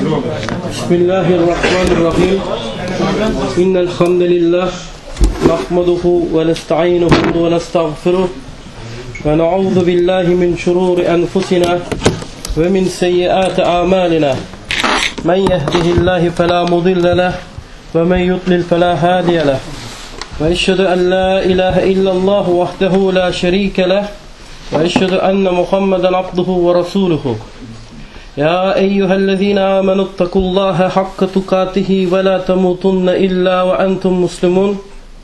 Bismillahirrahmanirrahim. İnnel hamdelillah nahmaduhu ve nestainuhu ve nestağfiruh ve na'udzu billahi min şururi enfusina ve min seyyiati a'malina. Men yehdihillahu fela mudille leh ve men yudlil fela hadiye leh. Ve eşhedü en la ilahe illallah vahdehu la şerike leh ve eşhedü enne Muhammeden abduhu ve resuluhu. Ya eyyühellezine amenuttakullaha hakka tukatihi ve la temutunne illa ve entum muslimun.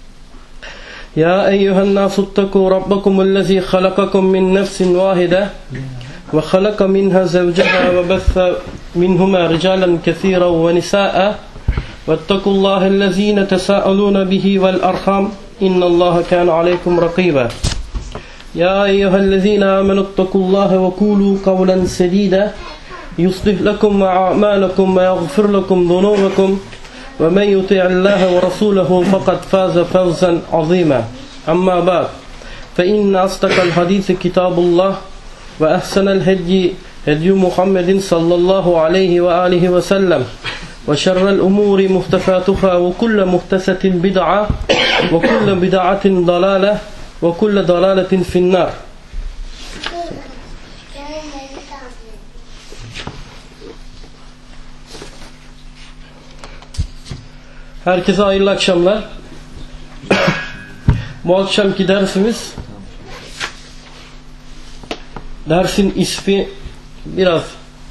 Ya eyyühennâsuttaku rabbakumüllezî halakakum min nefsin vâhide ve halaka minha zevceha ve bethe minhuma ricalen kesiran ve nisâ'a vettekullâhellezîne tesâ'alûne bihi vel arham innallâhe kâne aleykum rakîbâ. Ya eyyühellezîne amenuttakullaha ve kûlû kavlen sedîde يصلح لكم أعمالكم ويغفر لكم ذنوبكم ومن يطع الله ورسوله فقد فاز فوزا عظيما أما بعد فإن أصدق الحديث كتاب الله وأحسن الهدي هدي محمد صلى الله عليه وآله وسلم وشر الأمور محدثاتها وكل محدثة بدعة وكل بدعة ضلالة وكل ضلالة في النار. Herkese hayırlı akşamlar. Bu akşamki dersin ismi biraz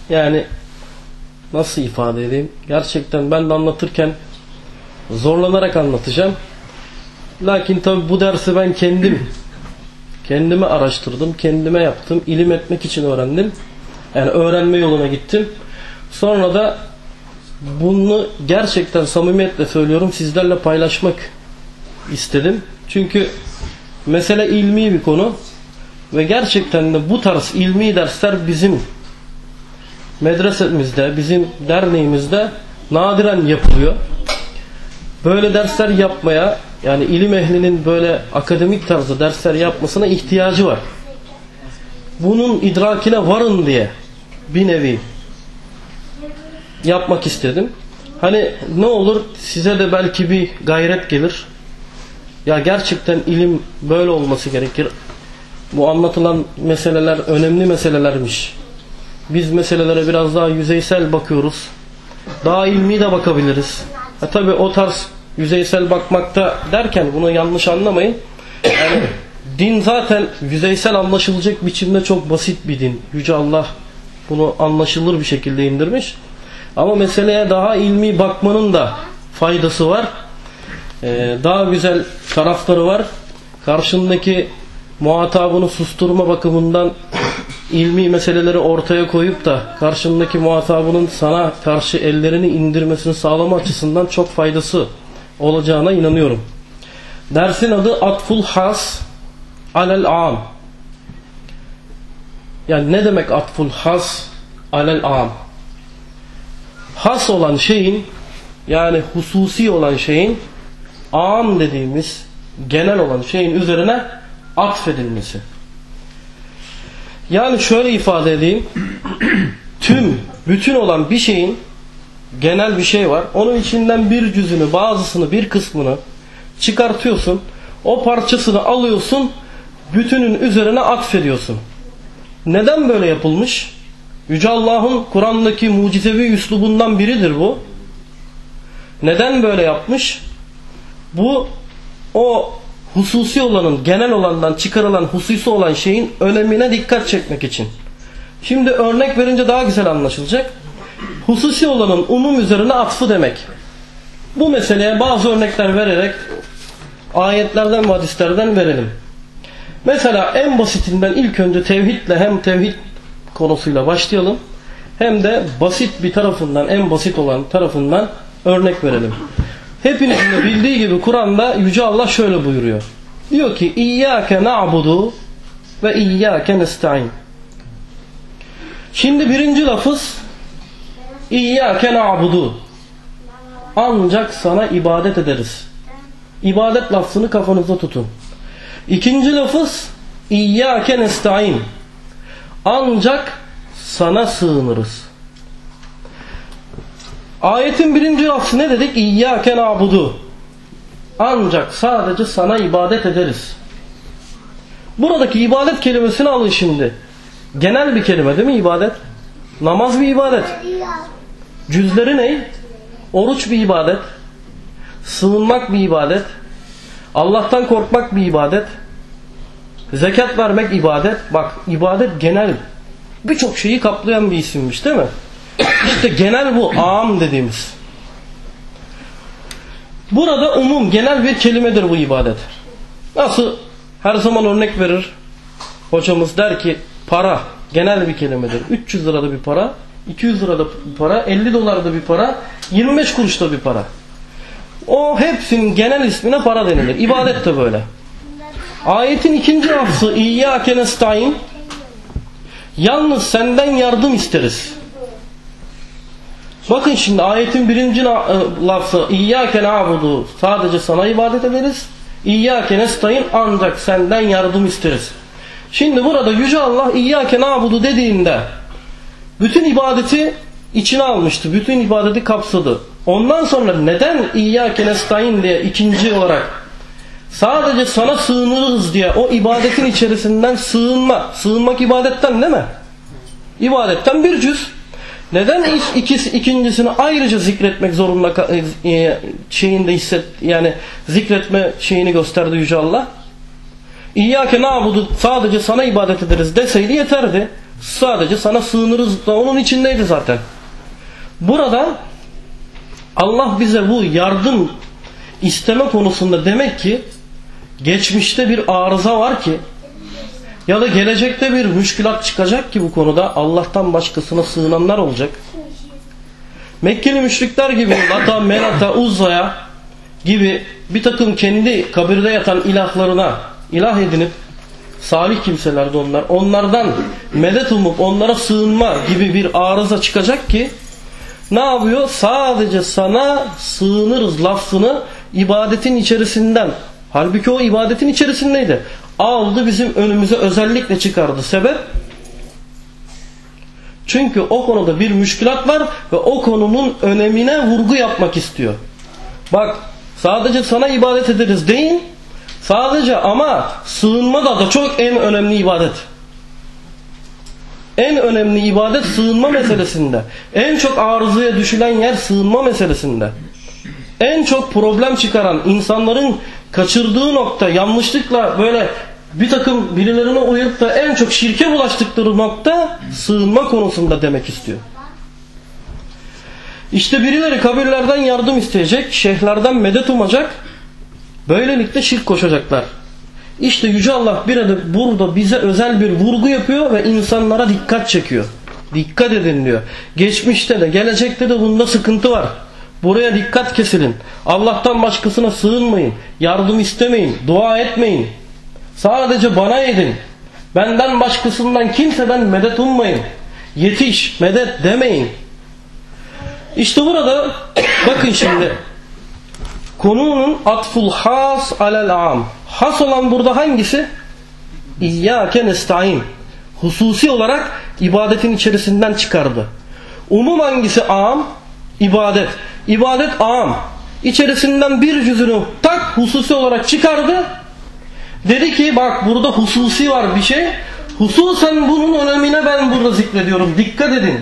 nasıl ifade edeyim? Gerçekten ben de anlatırken zorlanarak anlatacağım. Lakin tabi bu dersi ben kendime araştırdım, kendime yaptım, ilim etmek için öğrendim. Yani öğrenme yoluna gittim. Sonra da bunu gerçekten samimiyetle söylüyorum, sizlerle paylaşmak istedim. Çünkü mesele ilmi bir konu ve gerçekten de bu tarz ilmi dersler bizim medresemizde, bizim derneğimizde nadiren yapılıyor. Böyle dersler yapmaya, yani ilim ehlinin böyle akademik tarzda dersler yapmasına ihtiyacı var. Bunun idrakine varın diye bir nevi yapmak istedim. Hani ne olur size de belki bir gayret gelir. Ya gerçekten ilim böyle olması gerekir. Bu anlatılan meseleler önemli meselelermiş. Biz meselelere biraz daha yüzeysel bakıyoruz. Daha ilmi de bakabiliriz. Tabi o tarz yüzeysel bakmakta derken bunu yanlış anlamayın. Yani din zaten yüzeysel anlaşılacak biçimde çok basit bir din. Yüce Allah bunu anlaşılır bir şekilde indirmiş. Ama meseleye daha ilmi bakmanın da faydası var. Daha güzel tarafları var. Karşındaki muhatabını susturma bakımından ilmi meseleleri ortaya koyup da karşındaki muhatabının sana karşı ellerini indirmesini sağlama açısından çok faydası olacağına inanıyorum. Dersin adı Atful Has Alel Am. Yani ne demek Atful Has Alel Am? Has olan şeyin, yani hususi olan şeyin, am dediğimiz genel olan şeyin üzerine atfedilmesi. Yani şöyle ifade edeyim, bütün olan bir şeyin genel bir şey var. Onun içinden bir cüzünü, bazısını, bir kısmını çıkartıyorsun. O parçasını alıyorsun, bütünün üzerine atfediyorsun. Neden böyle yapılmış? Yüce Allah'ın Kur'an'daki mucizevi üslubundan biridir bu. Neden böyle yapmış? Bu o hususi olanın, genel olandan çıkarılan hususi olan şeyin önemine dikkat çekmek için. Şimdi örnek verince daha güzel anlaşılacak. Hususi olanın umum üzerine atfı demek. Bu meseleye bazı örnekler vererek ayetlerden ve hadislerden verelim. Mesela en basitinden ilk önce tevhidle, hem tevhid konusuyla başlayalım, hem de basit bir tarafından, en basit olan tarafından örnek verelim. Hepinizin de bildiği gibi Kur'an'da Yüce Allah şöyle buyuruyor. Diyor ki İyyâke na'budu ve İyyâke nesta'in. Şimdi birinci lafız İyyâke na'budu. Ancak sana ibadet ederiz. İbadet lafzını kafanızda tutun. İkinci lafız İyyâke nesta'in. Ancak sana sığınırız. Ayetin birinci lafzı ne dedik? İyyâke na'budu. Ancak sadece sana ibadet ederiz. Buradaki ibadet kelimesini alın şimdi. Genel bir kelime değil mi ibadet? Namaz bir ibadet. Cüzleri ne? Oruç bir ibadet. Sığınmak bir ibadet. Allah'tan korkmak bir ibadet. Zekat vermek ibadet. Bak, ibadet genel. Birçok şeyi kaplayan bir isimmiş değil mi? İşte genel bu. Am dediğimiz. Burada umum, genel bir kelimedir bu ibadet. Nasıl? Her zaman örnek verir. Hocamız der ki para genel bir kelimedir. 300 lirada bir para, 200 lirada bir para, 50 dolarda bir para, 25 kuruşta bir para. O hepsinin genel ismine para denilir. İbadet de böyle. Ayetin ikinci lafzı İyyâke nestaîn. Yalnız senden yardım isteriz. Bakın şimdi ayetin birinci lafzı İyyâke na'budu. Sadece sana ibadet ederiz. İyyâke nestaîn, ancak senden yardım isteriz. Şimdi burada Yüce Allah İyyâke na'budu dediğinde bütün ibadeti içine almıştı. Bütün ibadeti kapsadı. Ondan sonra neden İyyâke nestaîn diye ikinci olarak sadece sana sığınırız diye o ibadetin içerisinden sığınmak ibadetten değil mi? İbadetten bir cüz. Neden ikincisini ayrıca zikretmek zorunda yani zikretme şeyini gösterdi Yüce Allah? İyyâke na'budu, sadece sana ibadet ederiz deseydi yeterdi. Sadece sana sığınırız da onun içindeydi zaten. Burada Allah bize bu yardım isteme konusunda demek ki geçmişte bir arıza var ki ya da gelecekte bir müşkülat çıkacak ki bu konuda Allah'tan başkasına sığınanlar olacak. Mekkeli müşrikler gibi Lata, Menata, Uzza'ya gibi bir takım kendi kabirde yatan ilahlarına ilah edinip salih kimselerdi onlar. Onlardan medet umup onlara sığınma gibi bir arıza çıkacak ki ne yapıyor? Sadece sana sığınırız lafzını ibadetin içerisinden, halbuki o ibadetin içerisindeydi, aldı bizim önümüze özellikle çıkardı. Sebep? Çünkü o konuda bir müşkülat var ve o konunun önemine vurgu yapmak istiyor. Bak, sadece sana ibadet ederiz deyin. Sadece, ama sığınma da çok en önemli ibadet. En önemli ibadet sığınma meselesinde. En çok arızaya düşülen yer sığınma meselesinde. En çok problem çıkaran, insanların kaçırdığı nokta, yanlışlıkla böyle bir takım birilerine uyup da en çok şirke bulaştıkları nokta sığınma konusunda demek istiyor. İşte birileri kabirlerden yardım isteyecek, şeyhlerden medet umacak, böylelikle şirk koşacaklar. İşte Yüce Allah burada bize özel bir vurgu yapıyor ve insanlara dikkat çekiyor. Dikkat edin diyor. Geçmişte de gelecekte de bunda sıkıntı var. Buraya dikkat kesilin. Allah'tan başkasına sığınmayın. Yardım istemeyin. Dua etmeyin. Sadece bana edin. Benden başkasından kimseden medet ummayın. Yetiş, medet demeyin. İşte burada bakın şimdi. Konunun atful has alel am. Has olan burada hangisi? İyyâke nestaîn. Hususi olarak ibadetin içerisinden çıkardı. Umum hangisi? Am. İbadet. İbadet am. İçerisinden bir cüzünü hususi olarak çıkardı. Dedi ki bak, burada hususi var bir şey. Hususen bunun önemine ben burada zikrediyorum. Dikkat edin.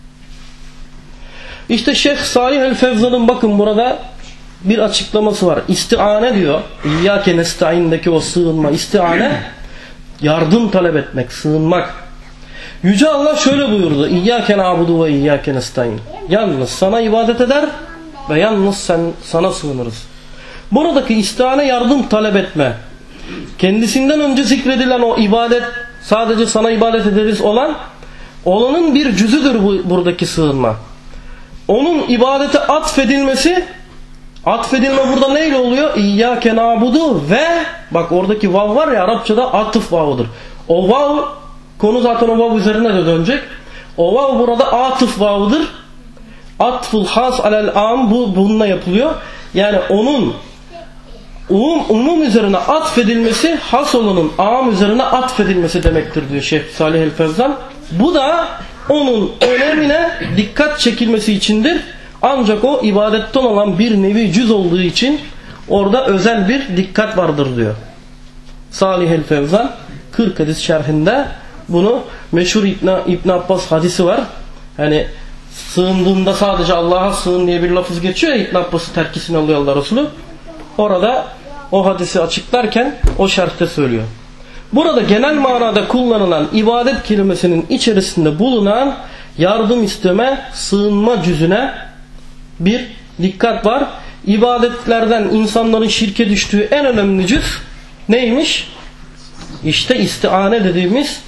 İşte Şeyh Salih el-Fevzan'ın bakın burada bir açıklaması var. İstiane diyor. İyyâke nestaîn'deki o sığınma, istiane, yardım talep etmek, sığınmak. Yüce Allah şöyle buyurdu. İyyâke na'budu ve iyyâke nestaîn. Yalnız sana ibadet eder ve yalnız sana sığınırız. Buradaki istiane, yardım talep etme. Kendisinden önce zikredilen o ibadet, sadece sana ibadet ederiz olanın bir cüzüdür buradaki sığınma. Onun ibadete atfedilme burada neyle oluyor? İyyâke na'budu ve bak oradaki vav var ya, Arapçada atıf vavıdır. O vav, konu zaten o vav üzerine de dönecek. O vav burada atıf vavıdır. Atful has alel am, bununla yapılıyor. Yani onun umum üzerine atfedilmesi, has olanın am üzerine atfedilmesi demektir diyor Şeyh Salih el-Fevzan. Bu da onun önemine dikkat çekilmesi içindir. Ancak o ibadetten olan bir nevi cüz olduğu için orada özel bir dikkat vardır diyor. Salih el-Fevzan 40 hadis şerhinde bunu meşhur İbn Abbas hadisi var. Hani sığındığında sadece Allah'a sığın diye bir lafız geçiyor ya, İbn Abbas'ı terkisini alıyor Allah Resulü. Orada o hadisi açıklarken o şerhte söylüyor. Burada genel manada kullanılan ibadet kelimesinin içerisinde bulunan yardım isteme, sığınma cüzüne bir dikkat var. İbadetlerden insanların şirke düştüğü en önemli cüz neymiş? İşte istiane dediğimiz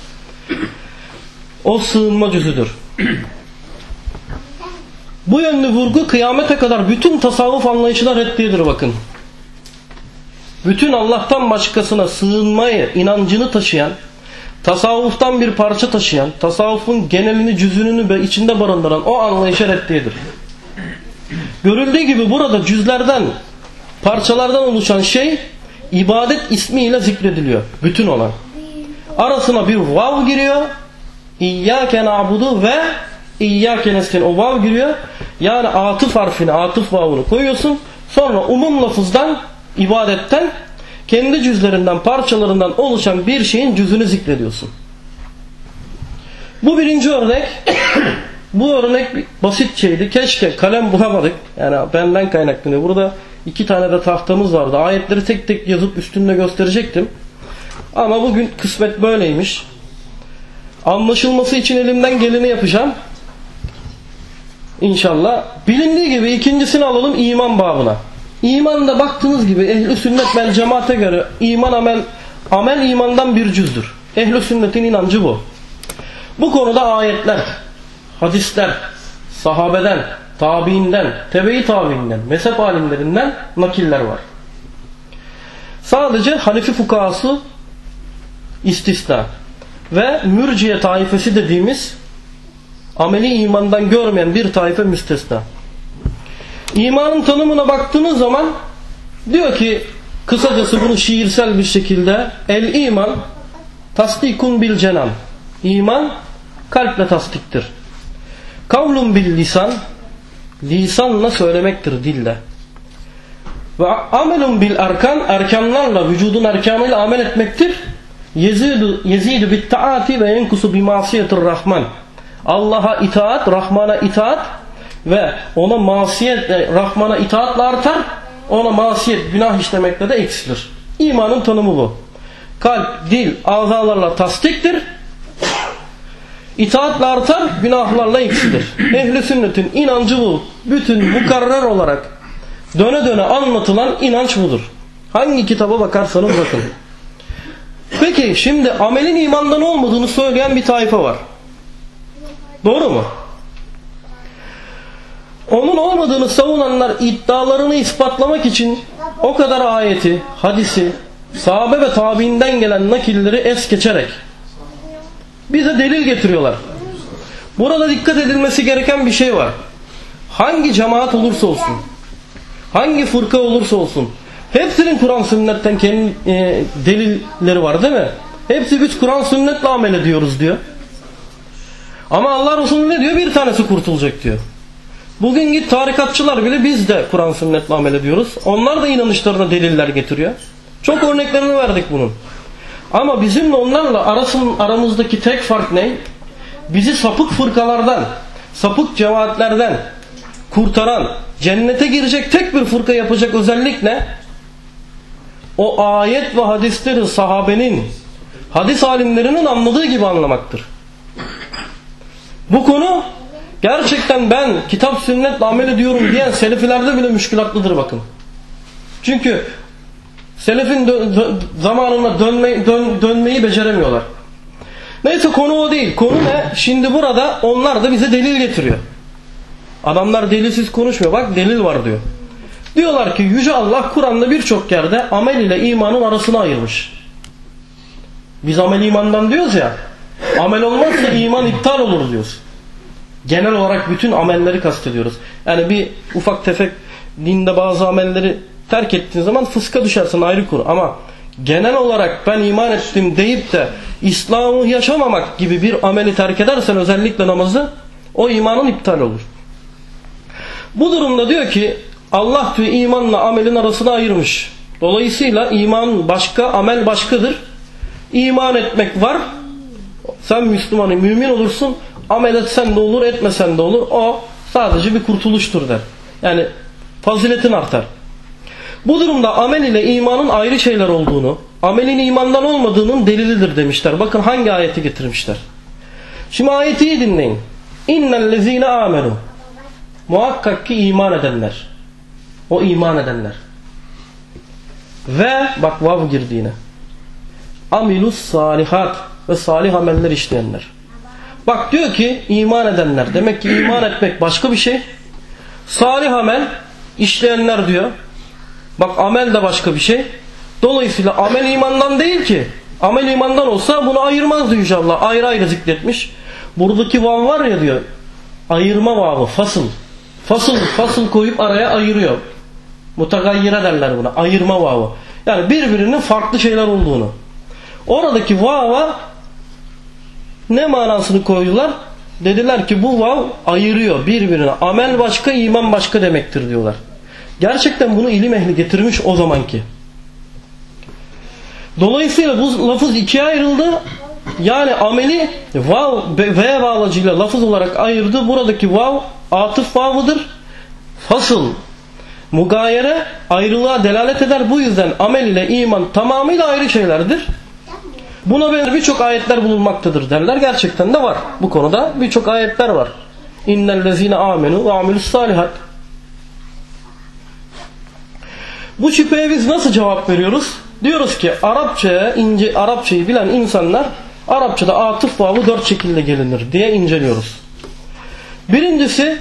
o sığınma cüzüdür. Bu yönlü vurgu kıyamete kadar bütün tasavvuf anlayışına reddiyedir bakın. Bütün Allah'tan başkasına sığınmayı, inancını taşıyan, tasavvuftan bir parça taşıyan, tasavvufun genelini, cüzününü ve içinde barındıran o anlayışa reddiyedir. Görüldüğü gibi burada cüzlerden, parçalardan oluşan şey ibadet ismiyle zikrediliyor. Bütün olan. Arasına bir vav giriyor. İyyâke na'budu ve İyyâke nestaîn. O vav giriyor. Yani atıf harfini, atıf vavını koyuyorsun. Sonra umum lafızdan, ibadetten, kendi cüzlerinden, parçalarından oluşan bir şeyin cüzünü zikrediyorsun. Bu birinci örnek. Bu örnek basit şeydi. Keşke kalem bulamadık. Yani benden kaynaklanıyor. Burada 2 tane de tahtamız vardı. Ayetleri tek tek yazıp üstünde gösterecektim. Ama bugün kısmet böyleymiş. Anlaşılması için elimden geleni yapacağım. İnşallah. Bilindiği gibi ikincisini alalım iman babına. İmanda baktığınız gibi ehl-i sünnet vel cemaate göre iman amel imandan bir cüzdür. Ehl-i sünnetin inancı bu. Bu konuda ayetler, hadisler, sahabeden, tabiinden, tebe-i tabiinden, mezhep alimlerinden nakiller var. Sadece Hanefi fukahası istisna ve mürciye taifesi dediğimiz ameli imandan görmeyen bir taife müstesna. İmanın tanımına baktığınız zaman diyor ki kısacası bunu şiirsel bir şekilde el iman tasdikun bil cenan. İman kalple tasdiktir. Kavlun bil lisan, lisanla söylemektir dille. Ve amelun bil erkan, erkanlarla, vücudun erkanıyla amel etmektir. Yezidu bit taati ve yenkusu bi masiyetir rahman. Allah'a itaat, Rahman'a itaat ve ona masiyet, Rahman'a itaatla artar, ona masiyet, günah işlemekle de eksilir. İmanın tanımı bu. Kalp, dil, azalarla tasdiktir. İtaatla artar, günahlarla eksilir. Ehl-i sünnetin inancı bu. Bütün mukarrer olarak döne döne anlatılan inanç budur. Hangi kitaba bakarsanız bakın. Peki şimdi amelin imandan olmadığını söyleyen bir tayfa var. Doğru mu? Onun olmadığını savunanlar iddialarını ispatlamak için o kadar ayeti, hadisi, sahabe ve tabiinden gelen nakilleri es geçerek bize delil getiriyorlar. Burada dikkat edilmesi gereken bir şey var. Hangi cemaat olursa olsun, hangi fırka olursa olsun, hepsinin Kur'an sünnetten kendi delilleri var değil mi? Hepsi biz Kur'an sünnetle amel ediyoruz diyor. Ama Allah Resulü ne diyor? Bir tanesi kurtulacak diyor. Bugün git tarikatçılar bile biz de Kur'an sünnetle amel ediyoruz. Onlar da inanışlarına deliller getiriyor. Çok örneklerini verdik bunun. Ama bizimle onlarla aramızdaki tek fark ne? Bizi sapık fırkalardan, sapık cemaatlerden kurtaran, cennete girecek tek bir fırka yapacak özellik ne? O ayet ve hadisleri sahabenin, hadis alimlerinin anladığı gibi anlamaktır. Bu konu gerçekten ben kitap sünnetle amel ediyorum diyen selefilerde bile müşkülatlıdır bakın. Çünkü selefin zamanına dönmeyi beceremiyorlar. Neyse konu o değil. Konu ne? Şimdi burada onlar da bize delil getiriyor. Adamlar delilsiz konuşmuyor. Bak delil var diyor. Diyorlar ki Yüce Allah Kur'an'da birçok yerde amel ile imanın arasını ayırmış. Biz amel imandan diyoruz ya. Amel olmazsa iman iptal olur diyoruz. Genel olarak bütün amelleri kastediyoruz. Yani bir ufak tefek dinde bazı amelleri terk ettiğin zaman fıska düşersin, ayrı konu. Ama genel olarak ben iman ettim deyip de İslam'ı yaşamamak gibi bir ameli terk edersen, özellikle namazı, o imanın iptal olur. Bu durumda diyor ki Allah diyor imanla amelin arasını ayırmış. Dolayısıyla iman başka, amel başkadır. İman etmek var. Sen Müslüman, mümin olursun. Amel etsen de olur, etmesen de olur. O sadece bir kurtuluştur der. Yani faziletin artar. Bu durumda amel ile imanın ayrı şeyler olduğunu, amelin imandan olmadığının delilidir demişler. Bakın hangi ayeti getirmişler. Şimdi ayeti iyi dinleyin. İnnellezîne âmenû. Muhakkak ki iman edenler. O iman edenler. Ve bak vav girdi yine. Amilus salihat. Ve salih ameller işleyenler. Bak diyor ki iman edenler. Demek ki iman etmek başka bir şey. Salih amel işleyenler diyor. Bak amel de başka bir şey. Dolayısıyla amel imandan değil ki. Amel imandan olsa bunu ayırmazdı inşallah. Ayrı ayrı zikretmiş. Buradaki vav var ya diyor. Ayırma vavı. Fasıl. Fasıl koyup araya ayırıyor. Mutagayyire derler buna. Ayırma vavı. Yani birbirinin farklı şeyler olduğunu. Oradaki vava ne manasını koydular? Dediler ki bu vav ayırıyor birbirine. Amel başka, iman başka demektir diyorlar. Gerçekten bunu ilim ehli getirmiş o zamanki. Dolayısıyla bu lafız ikiye ayrıldı. Yani ameli vav ve bağlacıyla lafız olarak ayırdı. Buradaki vav atıf vavıdır. Fasıl, mugayere ayrılığa delalet eder. Bu yüzden amel ile iman tamamıyla ayrı şeylerdir. Buna benzer birçok ayetler bulunmaktadır derler. Gerçekten de var. Bu konuda birçok ayetler var. İnnellezîne âmenû ve amilussâlihat. Bu şüpheye biz nasıl cevap veriyoruz? Diyoruz ki Arapçayı bilen insanlar Arapçada atıf vavı 4 şekilde gelinir diye inceliyoruz. Birincisi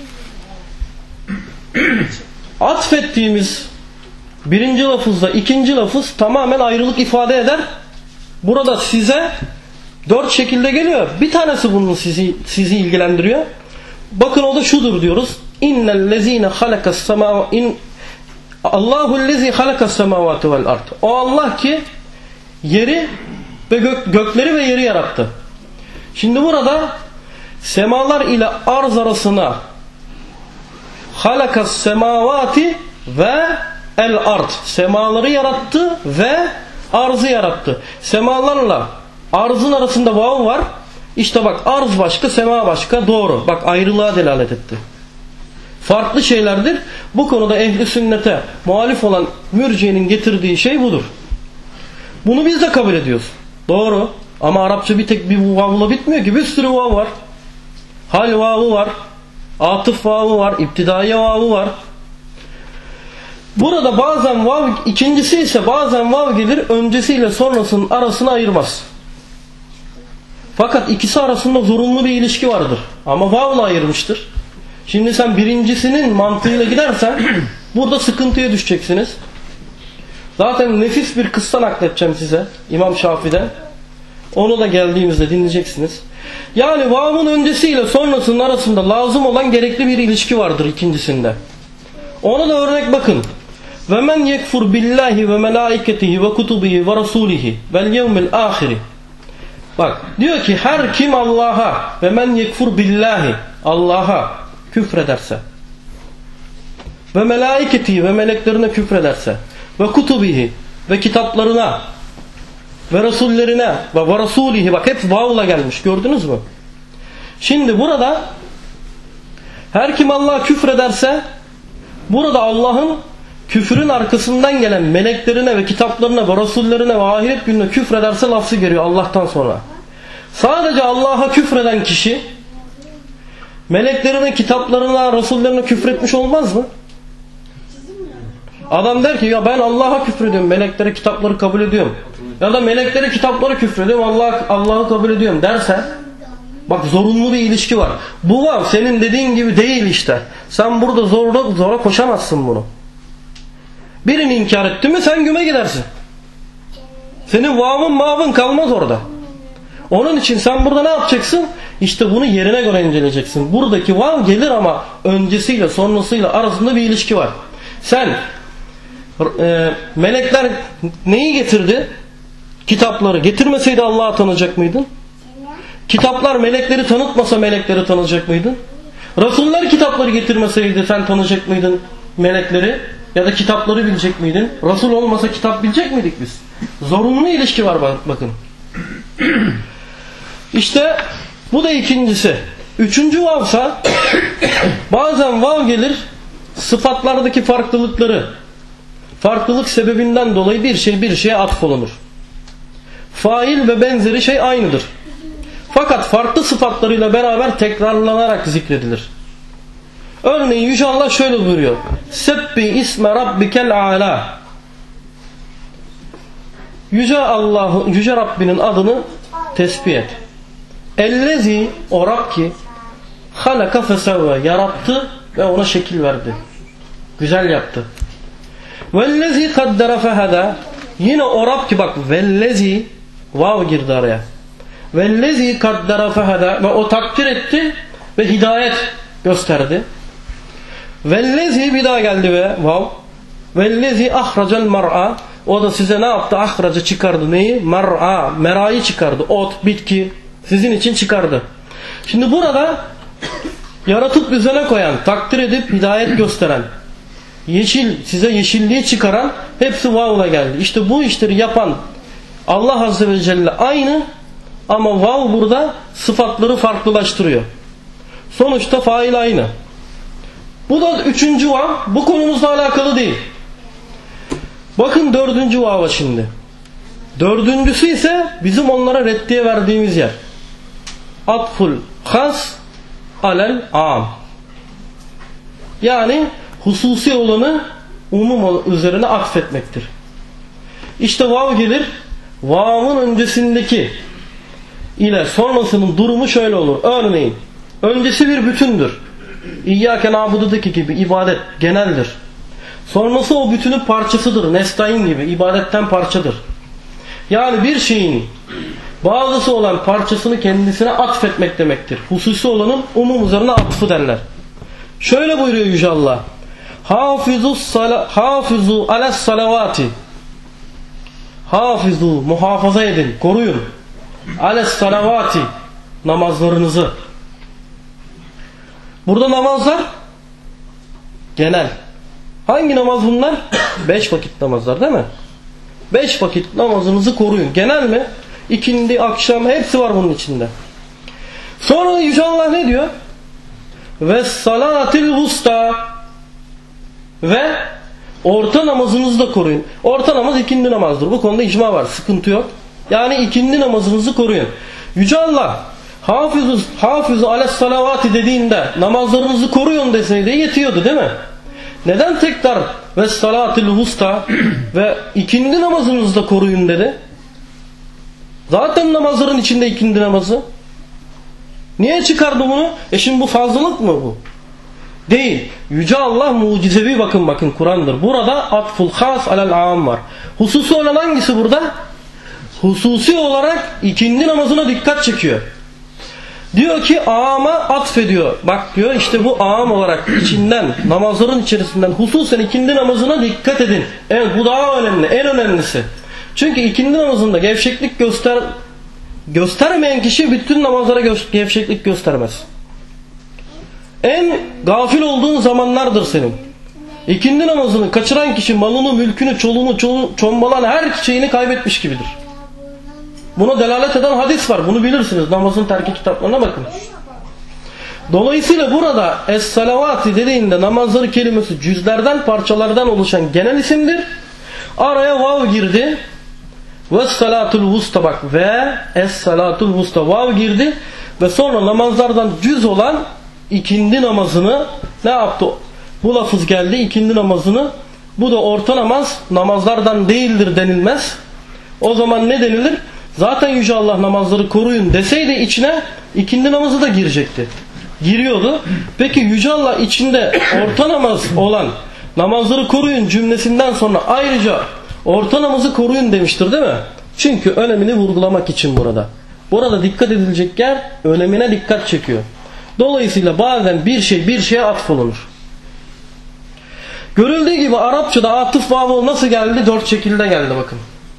atfettiğimiz birinci lafızla ikinci lafız tamamen ayrılık ifade eder. Burada size 4 şekilde geliyor. Bir tanesi bunun sizi ilgilendiriyor. Bakın o da şudur diyoruz. İnnellezîne halakas semâvâti Allahu'llezî halakas semâvâti vel ard. O Allah ki yeri ve gökleri ve yeri yarattı. Şimdi burada semalar ile arz arasına halakas semâvâti ve el ard. Semaları yarattı ve arzı yarattı. Semalarla arzın arasında vav var. İşte bak arz başka, sema başka. Doğru. Bak ayrılığa delalet etti. Farklı şeylerdir. Bu konuda ehli sünnete muhalif olan mürciyenin getirdiği şey budur. Bunu biz de kabul ediyoruz. Doğru. Ama Arapça bir tek bir vavla bitmiyor ki. Bir sürü vav var. Hal vavı var. Atıf vavı var. İptidaiye vavı var. Burada bazen vav, ikincisi ise bazen vav gelir, öncesiyle sonrasının arasını ayırmaz. Fakat ikisi arasında zorunlu bir ilişki vardır. Ama vavla ayırmıştır. Şimdi sen birincisinin mantığıyla gidersen burada sıkıntıya düşeceksiniz. Zaten nefis bir kıssa nakledeceğim size İmam Şafii'den. Onu da geldiğimizde dinleyeceksiniz. Yani vavın öncesiyle sonrasının arasında lazım olan gerekli bir ilişki vardır ikincisinde. Ona da örnek bakın. Ve men yekfur billahi ve melaiketihi ve kutubihi ve rasulihi vel yevmil ahiri. Bak diyor ki her kim Allah'a ve men yekfur billahi Allah'a küfrederse ve melaiketihi ve meleklerine küfrederse ve kutubihi ve kitaplarına ve rasullerine ve rasulihi, bak hep vavla gelmiş, gördünüz mü? Şimdi burada her kim Allah'a küfrederse burada Allah'ın küfrün arkasından gelen meleklerine ve kitaplarına ve rasullerine ve ahiret gününe küfrederse lafzı geliyor Allah'tan sonra. Sadece Allah'a küfreden kişi meleklerine, kitaplarına, rasullerine küfretmiş olmaz mı? Adam der ki ya ben Allah'a küfrediyorum, meleklere, kitapları kabul ediyorum. Ya da meleklere, kitapları küfrediyorum, Allah'ı kabul ediyorum derse, bak zorunlu bir ilişki var. Bu var, senin dediğin gibi değil işte. Sen burada zora koşamazsın bunu. Birini inkar etti mi sen güme gidersin. Senin vavın mavın kalmaz orada. Onun için sen burada ne yapacaksın? İşte bunu yerine göre inceleyeceksin. Buradaki vav gelir ama öncesiyle sonrasıyla arasında bir ilişki var. Sen melekler neyi getirdi? Kitapları. Getirmeseydi Allah'ı tanıyacak mıydın? Kitaplar melekleri tanıtmasa melekleri tanıyacak mıydın? Resuller kitapları getirmeseydi sen tanıyacak mıydın melekleri? Ya da kitapları bilecek miydin? Resul olmasa kitap bilecek miydik biz? Zorunlu ilişki var bakın. İşte bu da ikincisi. Üçüncü vavsa bazen vav gelir sıfatlardaki farklılık sebebinden dolayı bir şeye atfolunur. Fail ve benzeri şey aynıdır. Fakat farklı sıfatlarıyla beraber tekrarlanarak zikredilir. Örneğin Yüce Allah şöyle buyuruyor. Sebbi isme rabbikel a'la. Yüce Rabbinin adını tesbih et. Ellezi, o Rab ki halaka fesevve, yarattı ve ona şekil verdi. Güzel yaptı. Vellezi kaddara fehada, yine o Rab ki bak, vellezi, vav girdi araya. Vellezi kaddara fehada, ve o takdir etti ve hidayet gösterdi. Vellezi, bir daha geldi ve vav. Vellezi ahracel mar'a, o da size ne yaptı? Ahraca çıkardı neyi? Mar'a, merayı çıkardı. Ot, bitki sizin için çıkardı. Şimdi burada yaratıp düzene koyan, takdir edip hidayet gösteren, size yeşilliği çıkaran hepsi vav'la geldi. İşte bu işleri yapan Allah Azze ve Celle aynı, ama vav burada sıfatları farklılaştırıyor. Sonuçta fail aynı. Bu da üçüncü vav. Bu konumuzla alakalı değil. Bakın dördüncü vava şimdi. Dördüncüsü ise bizim onlara reddiye verdiğimiz yer. Atful has alel am. Yani hususi olanı umum üzerine atfetmektir. İşte vav gelir. Vav'ın öncesindeki ile sonrasının durumu şöyle olur. Örneğin öncesi bir bütündür. İyyâke na'budu'daki gibi ibadet geneldir. Sonrası o bütünün parçasıdır. Nestaîn gibi ibadetten parçadır. Yani bir şeyin bazısı olan parçasını kendisine atfetmek demektir. Hususi olanın umum üzerine atfı derler. Şöyle buyuruyor Yüce Allah. Hafizu alas salavati. Hafizu, muhafaza edin, koruyun. Alas salavati, namazlarınızı. Burada namazlar genel. Hangi namaz bunlar? 5 vakit namazlar değil mi? 5 vakit namazınızı koruyun. Genel mi? İkindi, akşam hepsi var bunun içinde. Sonra Yüce Allah ne diyor? Ve salatil vusta, ve orta namazınızı da koruyun. Orta namaz ikindi namazdır. Bu konuda icma var. Sıkıntı yok. Yani ikindi namazınızı koruyun. Yüce Allah hafizu alas salavati dediğinde namazlarınızı koruyun deseydi yetiyordu değil mi? Neden tekrar ve salatil vusta ve ikindi namazınızı da koruyun dedi? Zaten namazların içinde ikindi namazı. Niye çıkardı bunu? Şimdi bu fazlalık mı bu? Değil. Yüce Allah mucizevi bakın Kur'an'dır. Burada atful has alel am var. Hususi olan hangisi burada? Hususi olarak ikindi namazına dikkat çekiyor. Diyor ki ama atfediyor. Bak diyor işte bu am olarak içinden, namazların içerisinden hususen ikindi namazına dikkat edin. Evet, bu daha önemli, en önemlisi. Çünkü ikindi namazında gevşeklik göstermeyen kişi bütün namazlara gevşeklik göstermez. En gafil olduğun zamanlardır senin. İkindi namazını kaçıran kişi malını, mülkünü, çoluğunu, çombalan her şeyini kaybetmiş gibidir. Buna delalet eden hadis var. Bunu bilirsiniz. Namazın terki kitaplarına bakın. Dolayısıyla burada es-salavati dediğinde namazları kelimesi cüzlerden, parçalardan oluşan genel isimdir. Araya vav girdi. Ve salatul vusta bak. Ve es-salatul vusta vav girdi. Ve sonra namazlardan cüz olan ikindi namazını ne yaptı? Bu lafız geldi. İkindi namazını. Bu da orta namaz. Namazlardan değildir denilmez. O zaman ne denilir? Zaten Yüce Allah namazları koruyun deseydi içine ikindi namazı da girecekti. Giriyordu. Peki Yüce Allah içinde orta namaz olan namazları koruyun cümlesinden sonra ayrıca orta namazı koruyun demiştir değil mi? Çünkü önemini vurgulamak için burada. Burada dikkat edilecek yer önemine dikkat çekiyor. Dolayısıyla bazen bir şeye atfolunur. Görüldüğü gibi Arapçada atıf vavı nasıl geldi? 4 şekilde geldi bakın.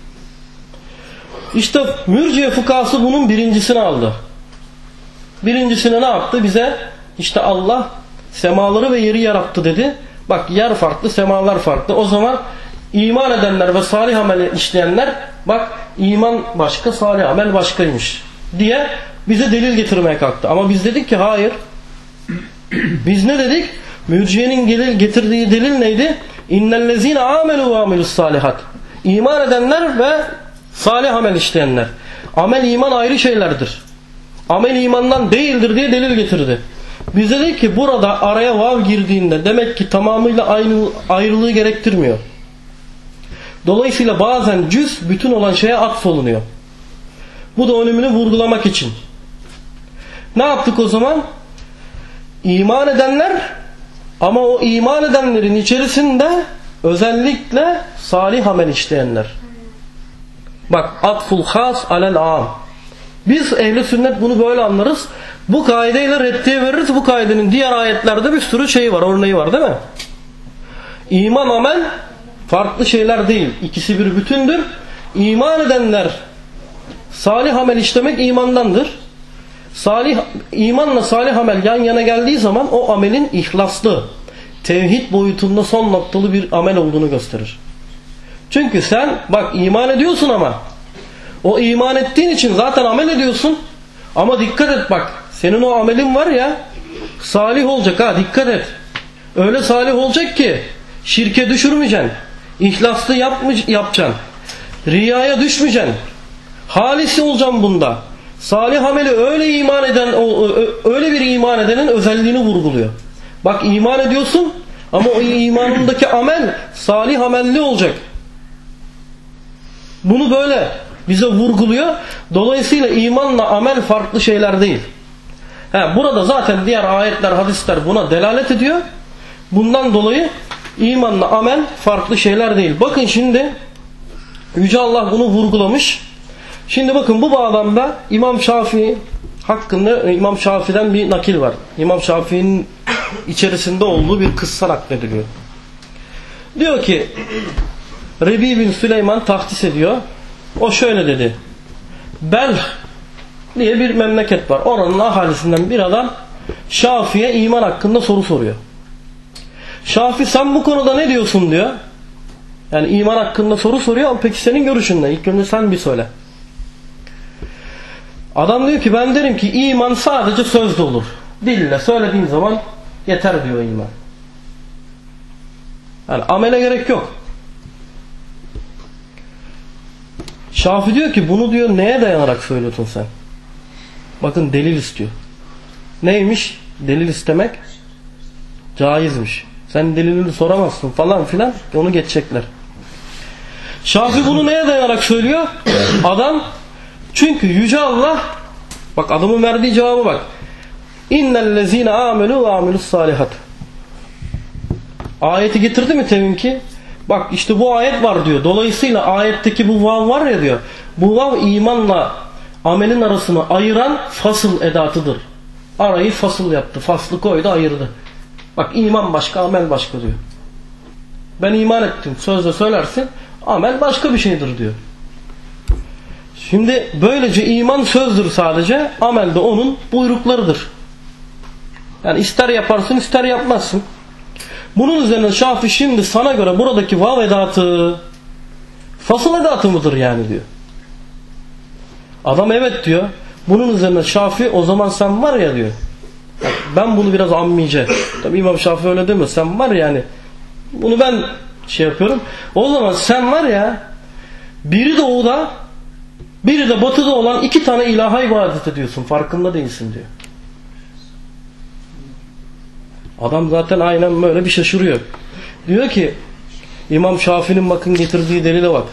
İşte mürciye fıkhası bunun birincisini aldı. Birincisini ne yaptı? Bize İşte Allah semaları ve yeri yarattı dedi. Bak yer farklı, semalar farklı. O zaman iman edenler ve salih amel işleyenler, bak iman başka, salih amel başkaymış diye bize delil getirmeye kalktı. Ama biz dedik ki hayır. Biz ne dedik? Mürciyenin getirdiği delil neydi? İnnellezine amelu ve amilus salihat. İman edenler ve salih amel işleyenler. Amel iman ayrı şeylerdir. Amel imandan değildir diye delil getirdi. Biz dedik ki burada araya vav girdiğinde demek ki tamamıyla aynı ayrılığı gerektirmiyor. Dolayısıyla bazen cüz bütün olan şeye atfolunuyor. Bu da önümünü vurgulamak için. Ne yaptık o zaman? İman edenler, ama o iman edenlerin içerisinde özellikle salih amel işleyenler. Bak atful has alel am. Biz ehli sünnet bunu böyle anlarız. Bu kaideyle reddiye veririz. Bu kaidenin diğer ayetlerde bir sürü şeyi var, örneği var değil mi? İman amel farklı şeyler değil. İkisi bir bütündür. İman edenler salih amel işlemek imandandır. İmanla salih amel yan yana geldiği zaman o amelin ihlaslı, tevhid boyutunda son noktalı bir amel olduğunu gösterir. Çünkü sen bak iman ediyorsun ama o iman ettiğin için zaten amel ediyorsun. Ama dikkat et bak, senin o amelin var ya, salih olacak ha, dikkat et. Öyle salih olacak ki şirke düşürmeyeceksin. İhlaslı yapacaksın. Riyaya düşmeyeceksin. Halis olacaksın bunda. Salih ameli öyle bir iman edenin özelliğini vurguluyor. Bak iman ediyorsun ama o imanındaki amel salih amelli olacak. Bunu böyle bize vurguluyor. Dolayısıyla imanla amel farklı şeyler değil. Burada zaten diğer ayetler, hadisler buna delalet ediyor. Bundan dolayı imanla amel farklı şeyler değil. Bakın şimdi Yüce Allah bunu vurgulamış. Şimdi bakın bu bağlamda İmam Şafii hakkında İmam Şafii'den bir nakil var. İmam Şafii'nin içerisinde olduğu bir kıssa naklediliyor. Diyor ki Rebi bin Süleyman tahdis ediyor. O şöyle dedi. Belh diye bir memleket var. Oranın ahalisinden bir adam Şafii'ye iman hakkında soru soruyor. Şafii sen bu konuda ne diyorsun diyor. Yani iman hakkında soru soruyor. Peki senin görüşün ne? İlk önce sen bir söyle. Adam diyor ki ben derim ki iman sadece sözde olur. Dille söylediğin zaman yeter diyor iman. Yani amele gerek yok. Şafii diyor ki bunu diyor neye dayanarak söylüyorsun sen? Bakın delil istiyor. Neymiş? Delil istemek caizmiş. Sen delilini soramazsın falan filan. Onu geçecekler. Şafii bunu neye dayanarak söylüyor? Adam çünkü Yüce Allah, bak adamın verdiği cevabı bak. İnnellezine amelu ve amilus salihat. Ayeti getirdi mi teminki? Bak işte bu ayet var diyor. Dolayısıyla ayetteki bu vav var ya diyor. Bu vav imanla amelin arasını ayıran fasıl edatıdır. Arayı fasıl yaptı. Faslı koydu, ayırdı. Bak iman başka, amel başka diyor. Ben iman ettim. Sözle söylersin. Amel başka bir şeydir diyor. Şimdi böylece iman sözdür sadece. Amel de onun buyruklarıdır. Yani ister yaparsın ister yapmazsın. Bunun üzerine Şafii şimdi sana göre buradaki vav edatı fasıl edatı mıdır yani diyor. Adam evet diyor. Bunun üzerine Şafii o zaman sen var ya diyor. Ben bunu biraz ammice. Tabii İmam Şafii öyle demiyor. Sen var yani. Bunu ben şey yapıyorum. O zaman sen var ya biri doğuda biri de batıda olan iki tane ilaha ibadet ediyorsun. Farkında değilsin diyor. Adam zaten aynen böyle bir şaşırıyor. Diyor ki İmam Şafii'nin bakın getirdiği delile bak.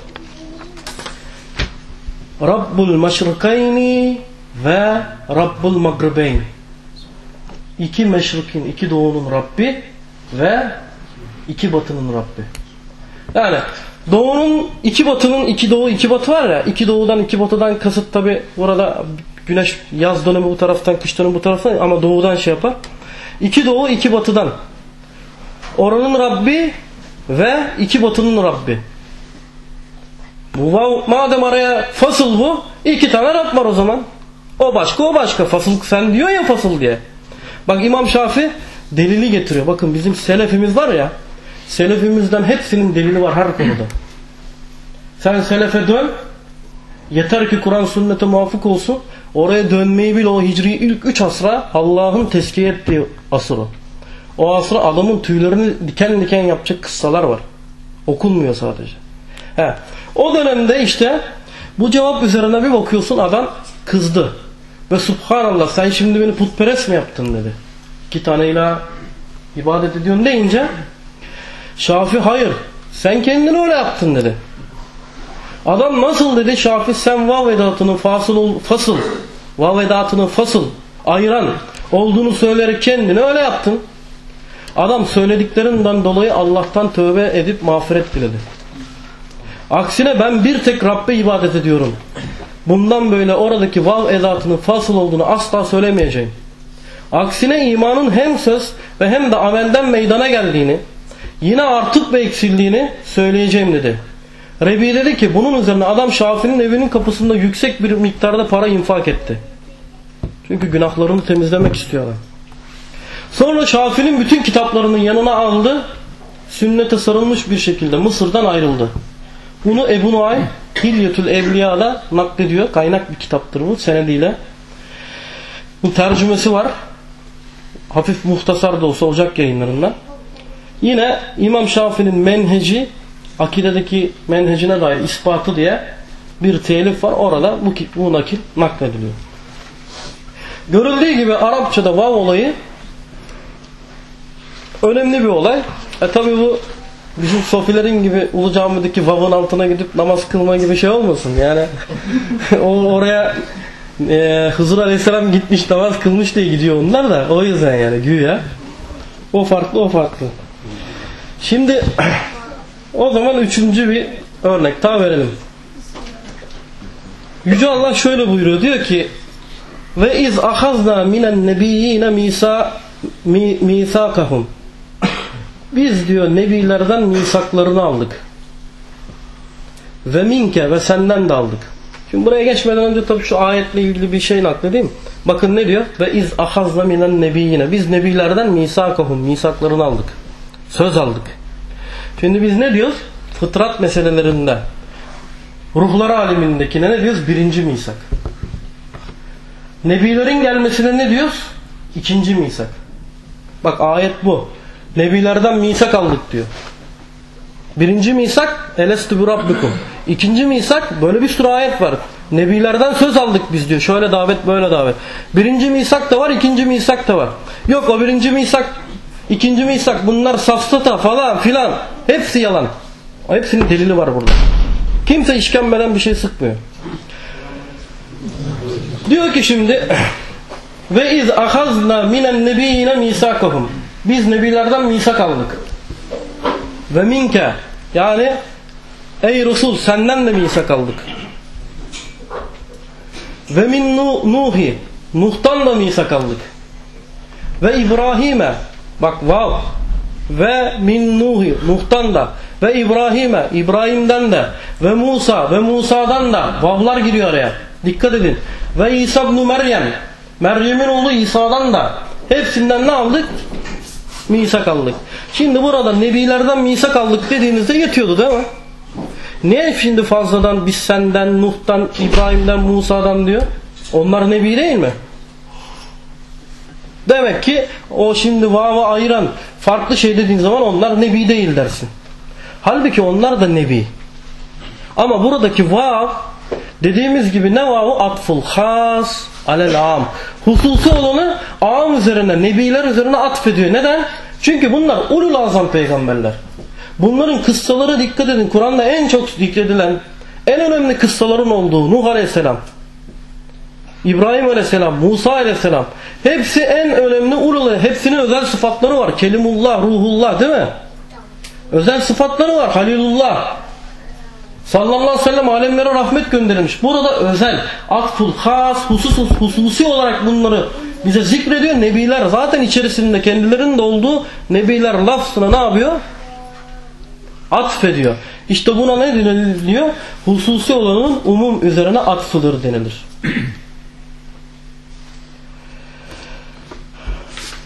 Rabbul meşrikayni ve Rabbul magribeyn. İki meşrikin, iki doğunun Rabbi ve iki batının Rabbi. Yani doğunun, iki batının, iki doğu, iki batı var ya, iki doğudan, iki batıdan kasıt tabi burada güneş yaz dönemi bu taraftan, kış dönemi bu taraftan ama doğudan şey yapar. İki doğu, iki batıdan. Oranın Rabbi ve iki batının Rabbi. Bu madem araya fasıl bu, iki tane Rab var o zaman. O başka, o başka. Fasıl sen diyor ya fasıl diye. Bak İmam Şafii delili getiriyor. Bakın bizim selefimiz var ya, selefimizden hepsinin delili var her konuda. Sen selefe dön, yeter ki Kur'an sünnete muvafık olsun. Oraya dönmeyi bile, o hicri ilk 3 asra Allah'ın tezkiye ettiği asır o. O asra adamın tüylerini diken diken yapacak kıssalar var. Okunmuyor sadece. O dönemde işte bu cevap üzerine bir bakıyorsun, adam kızdı. Ve subhanallah, sen şimdi beni putperest mi yaptın dedi. 2 tane ilah ibadet ediyorsun deyince Şafii hayır, sen kendini öyle yaptın dedi. Adam nasıl dedi? Şafii sen vav edatının fasıl vav edatının fasıl ayıran olduğunu söyleyerek kendini öyle yaptın. Adam söylediklerinden dolayı Allah'tan tövbe edip mağfiret diledi. Aksine ben bir tek Rabbe ibadet ediyorum, bundan böyle oradaki vav edatının fasıl olduğunu asla söylemeyeceğim. Aksine imanın hem söz ve hem de amelden meydana geldiğini, yine artık ve eksildiğini söyleyeceğim dedi. Rebi dedi ki bunun üzerine adam Şafii'nin evinin kapısında yüksek bir miktarda para infak etti. Çünkü günahlarını temizlemek istiyor adam. Sonra Şafii'nin bütün kitaplarının yanına aldı, sünnete sarılmış bir şekilde Mısır'dan ayrıldı. Bunu Ebu Nuaym Hilyetül Evliya'da naklediyor. Kaynak bir kitaptır bu senediyle. Bu tercümesi var. Hafif muhtasar da olsa Ocak Yayınlarından. Yine İmam Şafii'nin menheci, akidedeki menhecine dair ispatı diye bir telif var. Orada bu nakil naklediliyor. Görüldüğü gibi Arapçada vav olayı önemli bir olay. Tabi bu bizim sofilerin gibi Ulu Cami'deki vavın altına gidip namaz kılma gibi şey olmasın. Yani oraya Hızır Aleyhisselam gitmiş namaz kılmış diye gidiyor onlar da. O yüzden yani güya. O farklı. Şimdi o zaman 3. bir örnek daha verelim. Yüce Allah şöyle buyuruyor. Diyor ki ve iz ahazna minen nebiyyine misakahum. Biz diyor nebilerden misaklarını aldık. Ve minke, ve senden de aldık. Şimdi buraya geçmeden önce tabii şu ayetle ilgili bir şey nakledeyim. Bakın ne diyor? Ve iz ahazna minen nebiyyine. Biz nebilerden misakahum, misaklarını aldık. Söz aldık. Şimdi biz ne diyoruz? Fıtrat meselelerinde, ruhlar alemindekine ne diyoruz? 1. misak. Nebilerin gelmesine ne diyoruz? 2. misak. Bak ayet bu. Nebilerden misak aldık diyor. 1. misak elestü bi rabbikum. 2. misak, böyle bir sürü ayet var. Nebilerden söz aldık biz diyor. Şöyle davet, böyle davet. 1. misak da var, 2. misak da var. Yok o 1. misak, 2. misak bunlar safsata falan filan. Hepsi yalan. Hepsinin delili var burada. Kimse işkembeden bir şey sıkmıyor. Diyor ki şimdi ve iz ahazna minen nebiyyine misakahum. Biz nebilerden misak aldık. Ve minke, yani ey Resul senden de misak aldık. Ve min Nuhi, Nuh'tan da misak aldık. Ve İbrahim'e, bak vav, ve min Nuhi, Nuh'tan da, ve İbrahim'e, İbrahim'den de, ve Musa, ve Musa'dan da, vavlar giriyor araya. Dikkat edin. Ve İsa ibn Meryem, Meryem'in oğlu İsa'dan da, hepsinden ne aldık? Misak aldık. Şimdi burada nebilerden misak aldık dediğinizde yetiyordu değil mi? Niye şimdi fazladan biz senden, Nuh'tan, İbrahim'den, Musa'dan diyor? Onlar nebi değil mi? Demek ki o şimdi vav'ı ayıran farklı şey dediğin zaman onlar nebi değil dersin. Halbuki onlar da nebi. Ama buradaki vav dediğimiz gibi ne vav'ı? Atful has alel am. Hususi olanı am üzerine, nebiler üzerine atfediyor. Neden? Çünkü bunlar ulul azam peygamberler. Bunların kıssaları dikkat edin. Kur'an'da en çok zikredilen, en önemli kıssaların olduğu Nuh Aleyhisselam, İbrahim Aleyhisselam, Musa Aleyhisselam. Hepsi en önemli ulul. Hepsinin özel sıfatları var. Kelimullah, Ruhullah değil mi? Özel sıfatları var. Halilullah. Sallallahu aleyhi ve sellem alemlere rahmet gönderilmiş. Burada özel, atful, has, hususi olarak bunları bize zikrediyor. Nebiler zaten içerisinde kendilerinin de olduğu nebiler lafzına ne yapıyor? Atfediyor. İşte buna ne deniliyor? Hususi olanın umum üzerine atfıdır denilir.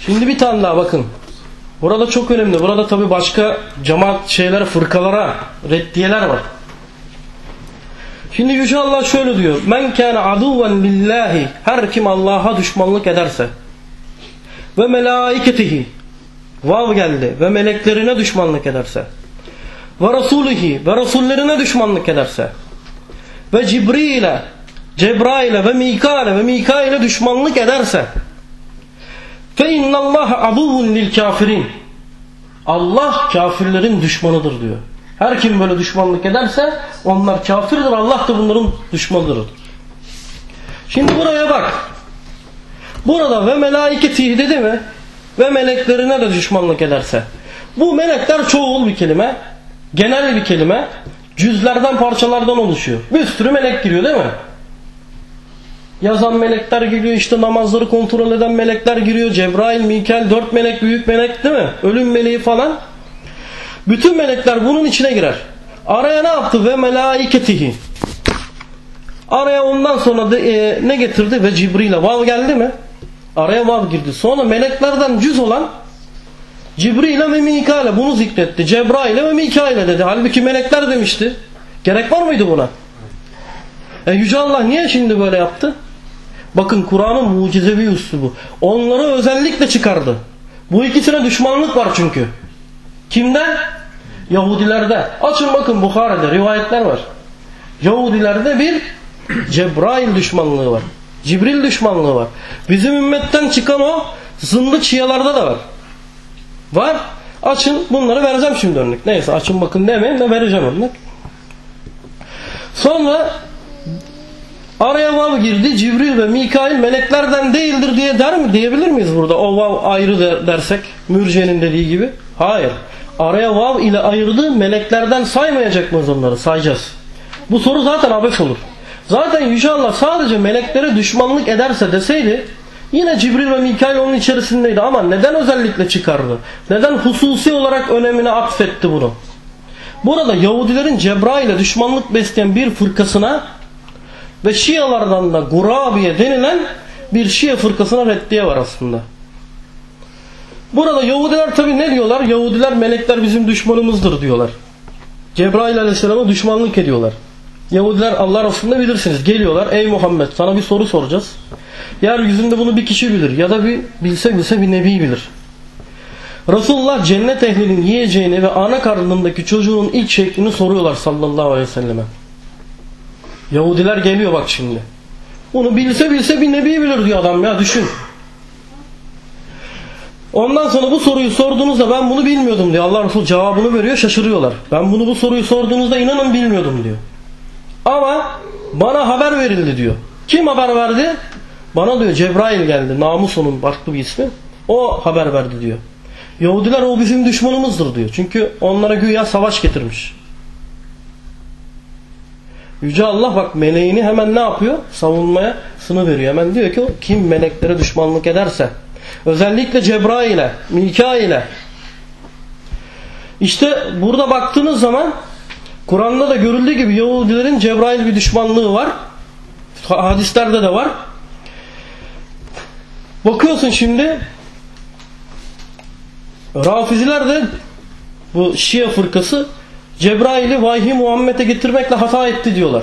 Şimdi bir tane daha bakın. Burada çok önemli. Burada tabi başka cemaat fırkalara reddiyeler var. Şimdi Yüce Allah şöyle diyor. Men kâne aduven lillahi. Her kim Allah'a düşmanlık ederse. Ve melaiketihi. Vav geldi. Ve meleklerine düşmanlık ederse. Ve rasulihi. Ve rasullerine düşmanlık ederse. Ve Cebrail'e ve Mikail'e düşmanlık ederse. Fe innallâhe aduvun lil kafirin. Allah kafirlerin düşmanıdır diyor. Her kim böyle düşmanlık ederse onlar kafirdir. Allah da bunların düşmanıdır. Şimdi buraya bak. Burada ve melaiketihi dedi mi? Ve meleklerine de düşmanlık ederse. Bu melekler çoğul bir kelime. Genel bir kelime. Cüzlerden, parçalardan oluşuyor. Bir sürü melek giriyor değil mi? Yazan melekler giriyor, işte namazları kontrol eden melekler giriyor. Cebrail, Mikail, 4 melek, büyük melek değil mi? Ölüm meleği falan. Bütün melekler bunun içine girer. Araya ne yaptı? Ve melaiketihi. Araya ondan sonra da, ne getirdi? Ve Cibril'e. Vav geldi mi? Araya vav girdi. Sonra meleklerden cüz olan Cibril'e ve Mikail'e bunu zikretti. Cebrail'e ve Mikail'e dedi. Halbuki melekler demişti. Gerek var mıydı buna? Yüce Allah niye şimdi böyle yaptı? Bakın Kur'an'ın mucizevi üslubu. Onları özellikle çıkardı. Bu ikisine düşmanlık var çünkü. Kimde? Yahudilerde. Açın bakın Bukhari'de rivayetler var. Yahudilerde bir Cebrail düşmanlığı var. Cibril düşmanlığı var. Bizim ümmetten çıkan o zındık Şialarda da var. Var. Açın bunları vereceğim şimdi örnek. Neyse açın bakın demeyin de vereceğim örnek. Sonra araya vav girdi. Cibril ve Mikail meleklerden değildir diye der mi? Diyebilir miyiz burada? O vav ayrı dersek. Mürciye'nin dediği gibi. Hayır. Araya vav ile ayırdı. Meleklerden saymayacak mıyız onları? Sayacağız. Bu soru zaten abes olur. Zaten Yüce Allah sadece meleklere düşmanlık ederse deseydi yine Cibril ve Mikail onun içerisindeydi. Ama neden özellikle çıkardı? Neden hususi olarak önemine atfetti bunu? Burada Yahudilerin Cebrail'e düşmanlık besleyen bir fırkasına ve Şialardan da Gurabiye denilen bir Şia fırkasına reddiye var aslında. Burada Yahudiler tabi ne diyorlar? Yahudiler melekler bizim düşmanımızdır diyorlar. Cebrail aleyhisselama düşmanlık ediyorlar. Yahudiler Allah Resulü'nde bilirsiniz. Geliyorlar, ey Muhammed sana bir soru soracağız. Yeryüzünde bunu bir kişi bilir ya da bir bilse bir nebi bilir. Resulullah cennet ehlinin yiyeceğini ve ana karnındaki çocuğun ilk şeklini soruyorlar sallallahu aleyhi ve selleme. Yahudiler geliyor bak şimdi. Bunu bilse bir nebi bilir diyor adam ya, düşün. Ondan sonra bu soruyu sorduğunuzda ben bunu bilmiyordum diyor. Allah Resulü cevabını veriyor, şaşırıyorlar. Ben bu soruyu sorduğunuzda inanın bilmiyordum diyor. Ama bana haber verildi diyor. Kim haber verdi? Bana diyor Cebrail geldi. Namus onun farklı bir ismi. O haber verdi diyor. Yahudiler o bizim düşmanımızdır diyor. Çünkü onlara güya savaş getirmiş. Yüce Allah bak meleğini hemen ne yapıyor? Savunmaya sını veriyor. Hemen diyor ki kim meleklere düşmanlık ederse. Özellikle Cebrail'e, Mikail'e. İşte burada baktığınız zaman Kur'an'da da görüldüğü gibi Yahudilerin Cebrail bir düşmanlığı var. Hadislerde de var. Bakıyorsun şimdi Rafiziler de bu Şia fırkası Cebrail'i vahyi Muhammed'e getirmekle hata etti diyorlar.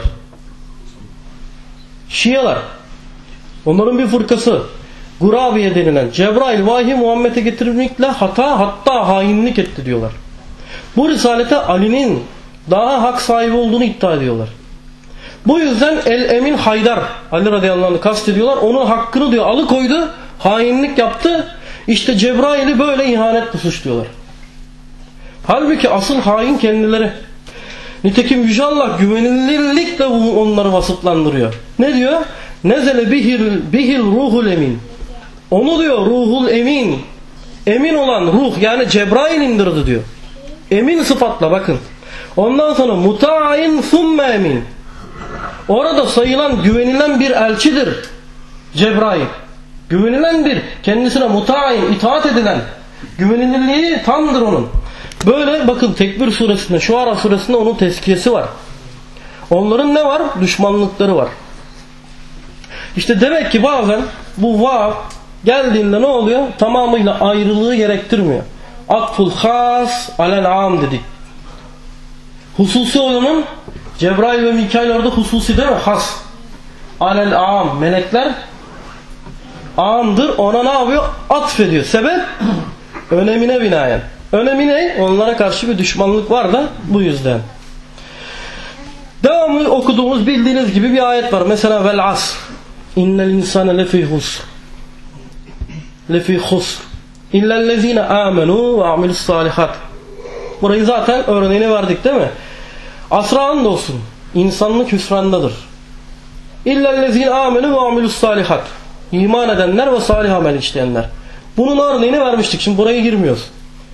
Şialar. Onların bir fırkası. Gurabiye denilen Cebrail vahyi Muhammed'e getirmekle hatta hainlik etti diyorlar. Bu risalete Ali'nin daha hak sahibi olduğunu iddia ediyorlar. Bu yüzden El-Emin Haydar Ali radıyallahu anh'ı kastediyorlar. Onun hakkını diyor alıkoydu, hainlik yaptı. İşte Cebrail'i böyle ihanetle suçluyorlar. Halbuki asıl hain kendileri. Nitekim Yüce Allah güvenilirlikle onları vasıflandırıyor. Ne diyor? Nezele bihil ruhul emin. Onu diyor ruhul emin. Emin olan ruh yani Cebrail indirdi diyor. Emin sıfatla bakın. Ondan sonra muta'in thumme emin. Orada sayılan güvenilen bir elçidir Cebrail. Güvenilen bir, kendisine muta'in, itaat edilen, güvenilirliği tamdır onun. Böyle bakın Tekbir suresinde, Şuara suresinde onun tezkiyesi var. Onların ne var? Düşmanlıkları var. İşte demek ki bazen bu vav geldiğinde ne oluyor? Tamamıyla ayrılığı gerektirmiyor. Atful has alel am dedik. Hususi olanın Cebrail ve Mikail orada hususi değil mi? Has. Alel am. Melekler amdır. Ona ne yapıyor? Atfediyor. Sebep? Önemine binaen. Önemi ne? Onlara karşı bir düşmanlık var da bu yüzden. Devamlı okuduğumuz bildiğiniz gibi bir ayet var. Mesela vel asr. İnnel insane lefî husr. Lefî husr. İllellezîne âmenû ve amilussâlihat. Burayı zaten örneğini verdik değil mi? Asra andolsun. İnsanlık hüsrandadır. İllellezîne âmenû ve amilussâlihat. İman edenler ve salih amel işleyenler. Bunun örneğini vermiştik. Şimdi buraya girmiyoruz.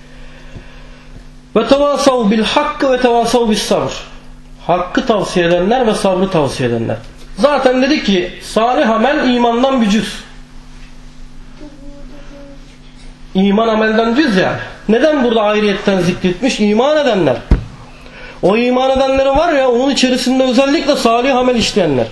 Ve tevasav bil hakkı ve tevasav bis sabr. Hakkı tavsiye edenler ve sabrı tavsiye edenler. Zaten dedi ki salih amel imandan bir cüz. İman amelden cüz yani. Neden burada ayrıyetten zikretmiş? İman edenler. O iman edenlerin var ya, onun içerisinde özellikle salih amel işleyenler.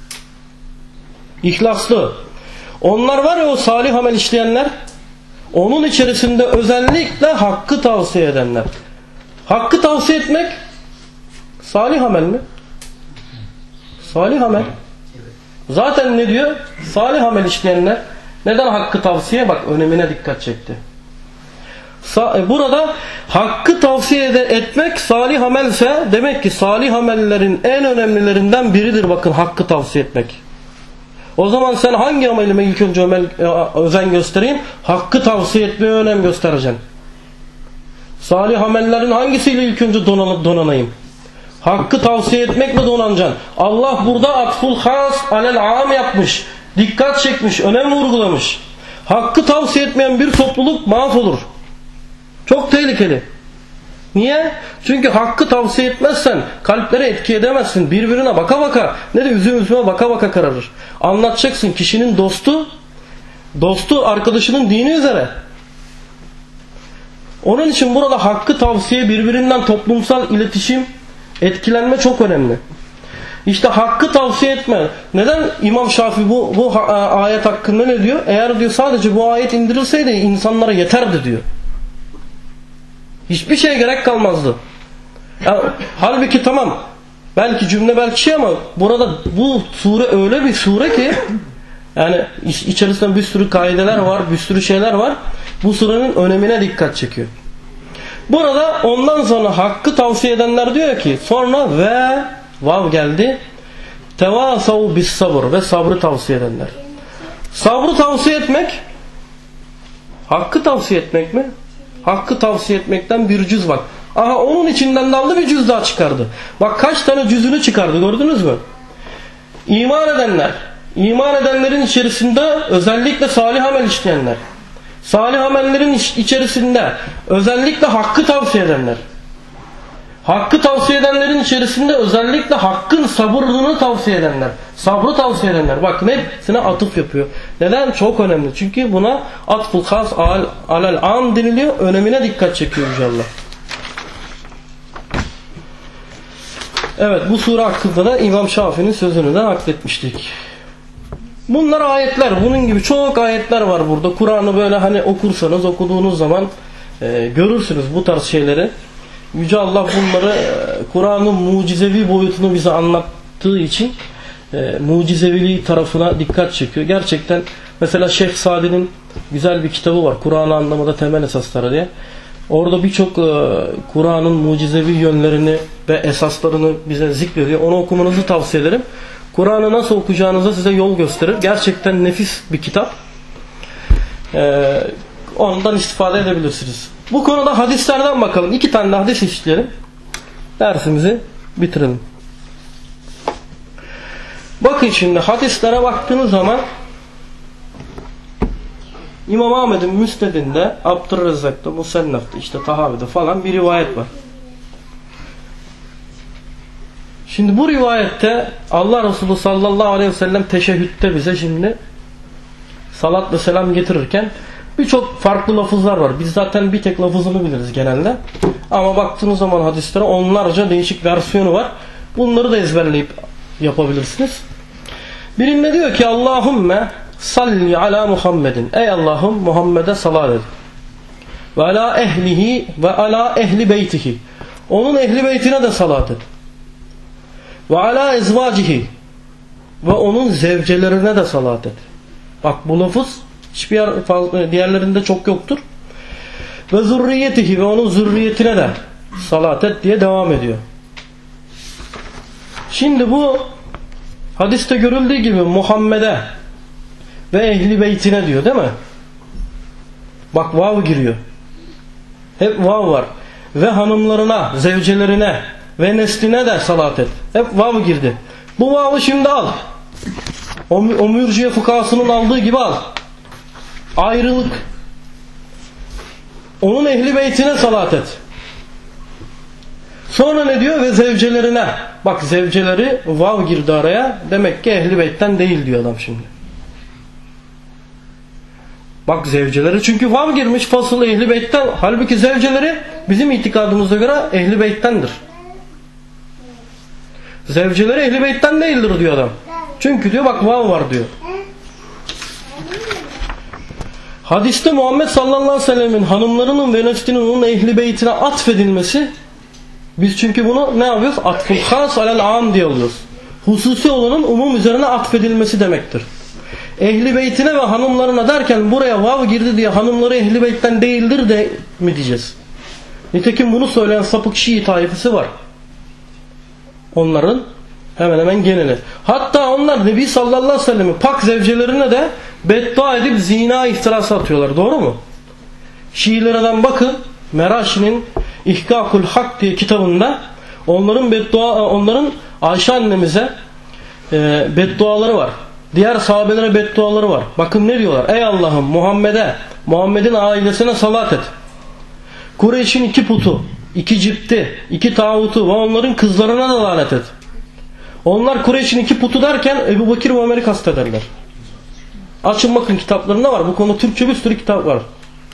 İhlaslı. Onlar var ya, o salih amel işleyenler. Onun içerisinde özellikle hakkı tavsiye edenler. Hakkı tavsiye etmek salih amel mi? Salih amel. Zaten ne diyor? Salih amel işleyenler. Neden hakkı tavsiye? Bak önemine dikkat çekti. Burada hakkı tavsiye etmek salih amelse, demek ki salih amellerin en önemlilerinden biridir, bakın, hakkı tavsiye etmek. O zaman sen hangi amelime ilk önce özen göstereyim? Hakkı tavsiye etmeye önem göstereceksin. Salih amellerin hangisiyle ilk önce donanayım? Hakkı tavsiye etmekle donanacaksın. Allah burada atful has alel am yapmış. Dikkat çekmiş, önem vurgulamış. Hakkı tavsiye etmeyen bir topluluk mahvolur. Çok tehlikeli. Niye? Çünkü hakkı tavsiye etmezsen kalplere etki edemezsin. Birbirine baka baka, ne de üzüme baka baka kararır. Anlatacaksın, kişinin dostu arkadaşının dini üzere. Onun için burada hakkı tavsiye, birbirinden toplumsal iletişim, etkilenme çok önemli. İşte hakkı tavsiye etme. Neden İmam Şafii bu ayet hakkında ne diyor? Eğer diyor sadece bu ayet indirilseydi insanlara yeterdi diyor. Hiçbir şeye gerek kalmazdı. Yani, halbuki tamam, belki cümle belki şey, ama burada bu sure öyle bir sure ki yani içerisinde bir sürü kaideler var, bir sürü şeyler var. Bu surenin önemine dikkat çekiyor. Burada ondan sonra hakkı tavsiye edenler diyor ki, sonra ve vav geldi. Tevasav bis sabır, ve sabrı tavsiye edenler. Sabrı tavsiye etmek, hakkı tavsiye etmek mi? Hakkı tavsiye etmekten bir cüz bak. Aha, onun içinden daldı, bir cüz daha çıkardı. Bak kaç tane cüzünü çıkardı, gördünüz mü? İman edenler. İman edenlerin içerisinde özellikle salih amel işleyenler. Salih amellerin içerisinde özellikle hakkı tavsiye edenler. Hakkı tavsiye edenlerin içerisinde özellikle hakkın sabırlığını tavsiye edenler. Sabrı tavsiye edenler. Bakın hepsine atıf yapıyor. Neden? Çok önemli. Çünkü buna atful has alel am deniliyor. Önemine dikkat çekiyor inşallah. Evet, bu sure hakkında da İmam Şafii'nin sözünü de nakletmiştik. Bunlar ayetler. Bunun gibi çok ayetler var burada. Kur'an'ı böyle hani okursanız, okuduğunuz zaman görürsünüz bu tarz şeyleri. Yüce Allah bunları Kur'an'ın mucizevi boyutunu bize anlattığı için mucizeviliği tarafına dikkat çekiyor. Gerçekten mesela Şeyh Sadi'nin güzel bir kitabı var. Kur'an'ı anlamada temel esasları diye. Orada birçok Kur'an'ın mucizevi yönlerini ve esaslarını bize zikrediyor. Onu okumanızı tavsiye ederim. Kur'an'ı nasıl okuyacağınıza size yol gösterir. Gerçekten nefis bir kitap. Ondan istifade edebilirsiniz. Bu konuda hadislerden bakalım. 2 tane de hadis işleyelim. Dersimizi bitirelim. Bakın şimdi hadislere baktığınız zaman İmam Ahmed'in Müsned'inde, Abdurrezzak'ta, Musennef'te, işte Tahavi'de falan bir rivayet var. Şimdi bu rivayette Allah Resulü sallallahu aleyhi ve sellem teşehhütte bize şimdi salat ve selam getirirken birçok farklı lafızlar var. Biz zaten bir tek lafızını biliriz genelde. Ama baktığınız zaman hadislere onlarca değişik versiyonu var. Bunları da ezberleyip yapabilirsiniz. Birinde diyor ki Allahümme salli ala Muhammedin. Ey Allah'ım Muhammed'e salat et. Ve ala ehlihi ve ala ehli beytihi. Onun ehli beytine de salat et. Ve ala ezvacihi. Ve onun zevcelerine de salat et. Bak bu lafız hiçbir diğerlerinde çok yoktur. Ve zürriyetihi ve onun zürriyetine de salat et diye devam ediyor. Şimdi bu hadiste görüldüğü gibi Muhammed'e ve ehli beytine diyor değil mi? Bak vav giriyor. Hep vav var. Ve hanımlarına, zevcelerine ve nesline de salat et. Hep vav girdi. Bu vav'ı şimdi al. O mürciye fukahasının aldığı gibi al. Ayrılık. Onun ehli beytine salat et. Sonra ne diyor? Ve zevcelerine. Bak zevceleri vav girdi araya. Demek ki ehli beytten değil diyor adam şimdi. Bak zevceleri çünkü vav girmiş fasıl ehli beytten. Halbuki zevceleri bizim itikadımıza göre ehli beyttendir. Zevceleri ehli beytten değildir diyor adam. Çünkü diyor bak vav var diyor. Hadiste Muhammed sallallahu aleyhi ve sellemin hanımlarının ve neslinin onun ehli beytine atfedilmesi, biz çünkü bunu ne yapıyoruz? Atful has alel am diye alıyoruz. Hususi olanın umum üzerine atfedilmesi demektir. Ehli beytine ve hanımlarına derken buraya vav girdi diye hanımları ehli beytten değildir de mi diyeceğiz? Nitekim bunu söyleyen sapık Şii taifesi var. Onların hemen hemen geneli. Hatta onlar Nebi sallallahu aleyhi ve sellem'in pak zevcelerine de beddua edip zina iftirası atıyorlar. Doğru mu? Şiilerden bakın, Meraşi'nin İhkâkul Hak diye kitabında onların Ayşe annemize bedduaları var. Diğer sahabelere bedduaları var. Bakın ne diyorlar? Ey Allah'ım Muhammed'in ailesine salat et. Kureyş'in 2 putu, 2 cipti, 2 tağutu ve onların kızlarına da lanet et. Onlar Kureyş'in 2 putu derken Ebu Bekir ve Ömer'i kastederler. Açın bakın kitaplarında var. Bu konu Türkçe bir sürü kitap var.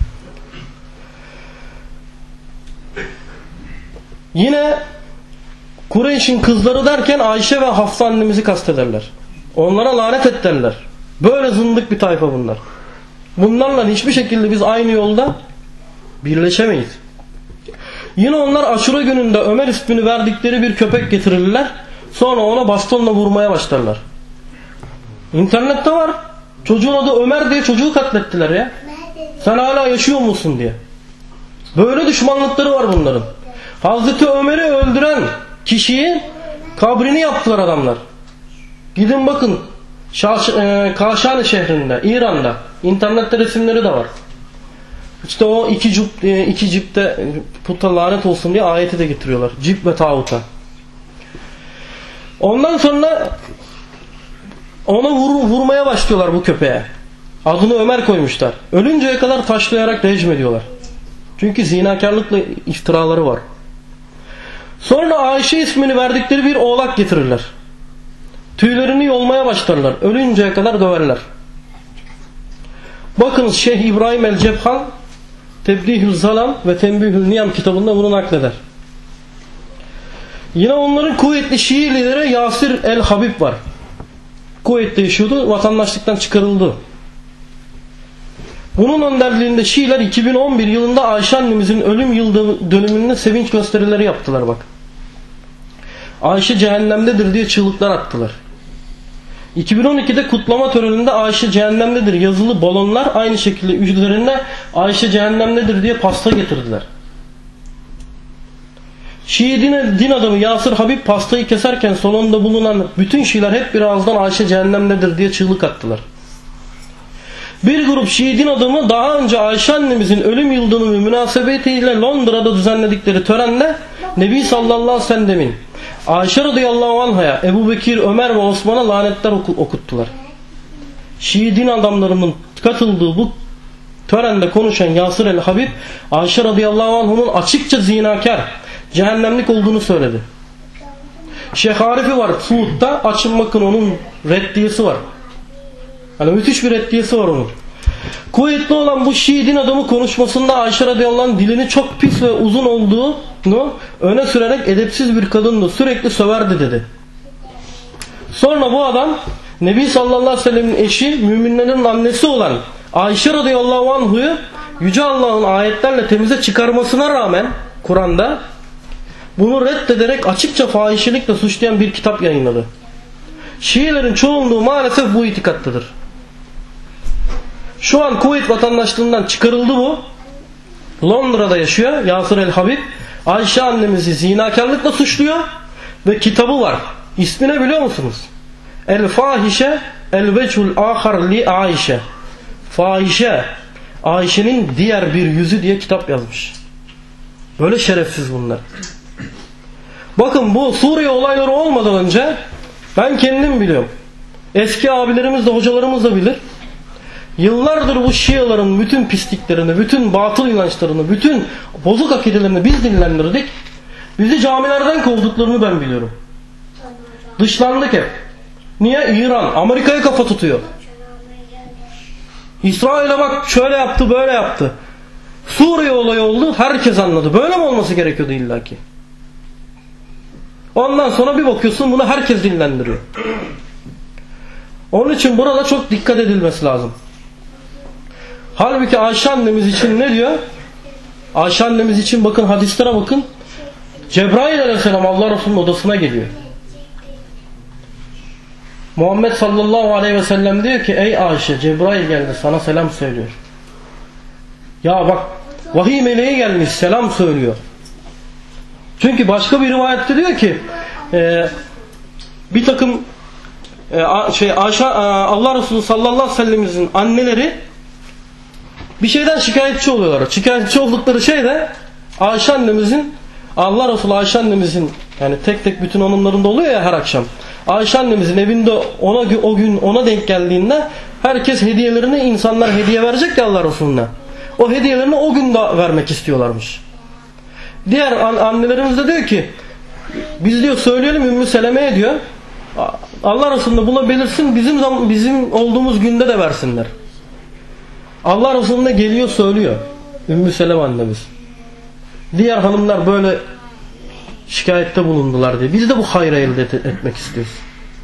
Yine Kureyş'in kızları derken Ayşe ve Hafsa annemizi kastederler. Onlara lanet et derler. Böyle zındık bir tayfa bunlar. Bunlarla hiçbir şekilde biz aynı yolda birleşemeyiz. Yine onlar Aşura gününde Ömer ismini verdikleri bir köpek getirirler. Sonra ona bastonla vurmaya başlarlar. İnternette var. Çocuğun adı Ömer diye çocuğu katlettiler ya. Sen hala yaşıyor musun diye. Böyle düşmanlıkları var bunların. Hazreti Ömer'i öldüren kişiyi kabrini yaptılar adamlar. Gidin bakın Kaşani şehrinde, İran'da. İnternette resimleri de var. İşte o iki cipte puta lanet olsun diye ayeti de getiriyorlar. Cip ve tağuta. Ondan sonra ona vurmaya başlıyorlar bu köpeğe. Adını Ömer koymuşlar. Ölünceye kadar taşlayarak rejim ediyorlar. Çünkü zinakarlıkla iftiraları var. Sonra Ayşe ismini verdikleri bir oğlak getirirler. Tüylerini yolmaya başlarlar. Ölünceye kadar döverler. Bakınız Şeyh İbrahim el-Cebhan Tebdihül Zalam ve Tembihül Niyam kitabında bunu nakleder. Yine onların kuvvetli Şii lideri Yasir el-Habib var. Kuveyt'te yaşıyordu. Vatandaşlıktan çıkarıldı. Bunun önderliğinde Şiiler 2011 yılında Ayşe annemizin ölüm yıl dönümünde sevinç gösterileri yaptılar bak. Ayşe cehennemdedir diye çığlıklar attılar. 2012'de kutlama töreninde Ayşe cehennemdedir yazılı balonlar aynı şekilde üzerinde Ayşe cehennemdedir diye pasta getirdiler. Şii din adamı Yasir Habib pastayı keserken salonda bulunan bütün Şiiler hep bir ağızdan Ayşe cehennemdedir diye çığlık attılar. Bir grup Şii din adamı daha önce Ayşe annemizin ölüm yıl dönümü münasebetiyle Londra'da düzenledikleri törende Nebi sallallahu aleyhi ve sellemin Ayşe radıyallahu anh'a, Ebu Bekir, Ömer ve Osman'a lanetler okuttular. Şii din adamlarının katıldığı bu törende konuşan Yasir el-Habib, Ayşe radıyallahu anh'ın açıkça zinakar, cehennemlik olduğunu söyledi. Şeyh Arifi var Suud'da, açın bakın onun reddiyesi var. Yani müthiş bir reddiyesi var onun. Kuvvetli olan bu Şii din adamı konuşmasında Ayşe radıyallahu anh dilini çok pis ve uzun olduğunu öne sürerek edepsiz bir kadındı, sürekli söverdi dedi. Sonra bu adam Nebi sallallahu aleyhi ve sellem'in eşi, müminlerin annesi olan Ayşe radıyallahu anhu'yu Yüce Allah'ın ayetlerle temize çıkarmasına rağmen Kur'an'da bunu reddederek açıkça fahişelikle suçlayan bir kitap yayınladı. Şiilerin çoğunluğu maalesef bu itikattadır. Şu an Kuveyt vatandaşlığından çıkarıldı bu. Londra'da yaşıyor Yasir el-Habib. Ayşe annemizi zinakarlıkla suçluyor ve kitabı var. İsmi ne biliyor musunuz? El-Fahişe El-Vecul Ahar li Ayşe. Fahişe, Ayşe'nin diğer bir yüzü diye kitap yazmış. Böyle şerefsiz bunlar. Bakın bu Suriye olayları olmadan önce ben kendim biliyorum. Eski abilerimiz de hocalarımız da bilir. Yıllardır bu Şiaların bütün pisliklerini, bütün batıl inançlarını, bütün bozuk akidelerini biz dinlendirdik. Bizi camilerden kovduklarını ben biliyorum. Dışlandık hep. Niye? İran, Amerika'ya kafa tutuyor. İsrail'e bak şöyle yaptı, böyle yaptı. Suriye olayı oldu, herkes anladı. Böyle mi olması gerekiyordu illaki? Ondan sonra bir bakıyorsun bunu herkes dinlendiriyor. Onun için burada çok dikkat edilmesi lazım. Halbuki Ayşe annemiz için ne diyor? Ayşe annemiz için bakın hadislere bakın. Cebrail aleyhisselam Allah Resulü'nün odasına geliyor. Muhammed sallallahu aleyhi ve sellem diyor ki ey Ayşe, Cebrail geldi sana selam söylüyor. Ya bak vahiy meleği gelmiş selam söylüyor. Çünkü başka bir rivayette diyor ki bir takım Ayşe, Allah Resulü sallallahu aleyhi ve sellem'in anneleri bir şeyden şikayetçi oluyorlar. Şikayetçi oldukları şey de Ayşe annemizin, Allah Resulü Ayşe annemizin, yani tek tek bütün hanımlarında oluyor ya her akşam. Ayşe annemizin evinde o gün ona denk geldiğinde herkes hediyelerini, insanlar hediye verecek ya Allah Resulü'ne. O hediyelerini o gün de vermek istiyorlarmış. Diğer annelerimiz de diyor ki biz diyor söyleyelim Ümmü Seleme'ye diyor. Allah Resulü'ne buna belirsin, bizim olduğumuz günde de versinler. Allah Resulü'ne geliyor söylüyor Ümmü Seleme annemiz. Diğer hanımlar böyle şikayette bulundular diye. Biz de bu hayrı elde etmek istiyoruz.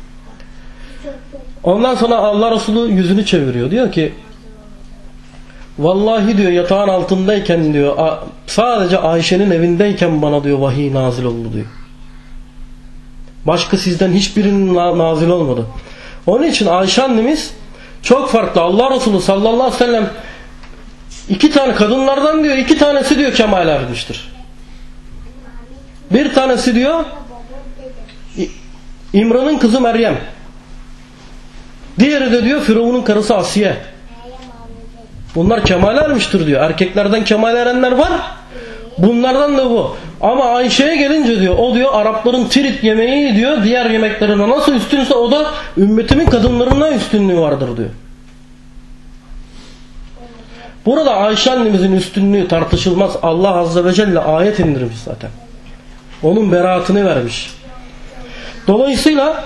Ondan sonra Allah Resulü yüzünü çeviriyor. Diyor ki vallahi diyor yatağın altındayken diyor sadece Ayşe'nin evindeyken bana diyor vahiy nazil oldu diyor. Başka sizden hiçbirinin nazil olmadı. Onun için Ayşe annemiz çok farklı. Allah Resulü sallallahu aleyhi ve sellem iki tane kadınlardan diyor, iki tanesi diyor kemale ermiştir. Bir tanesi diyor İmran'ın kızı Meryem. Diğeri de diyor Firavun'un karısı Asiye. Bunlar kemale ermiştir diyor. Erkeklerden kemale erenler var. Bunlardan da bu. Ama Ayşe'ye gelince diyor o diyor Arapların tirit yemeği diyor diğer yemeklerine nasıl üstünse o da ümmetimin kadınlarından üstünlüğü vardır diyor. Burada Ayşe annemizin üstünlüğü tartışılmaz. Allah Azze ve Celle ayet indirmiş zaten. Onun beraatını vermiş. Dolayısıyla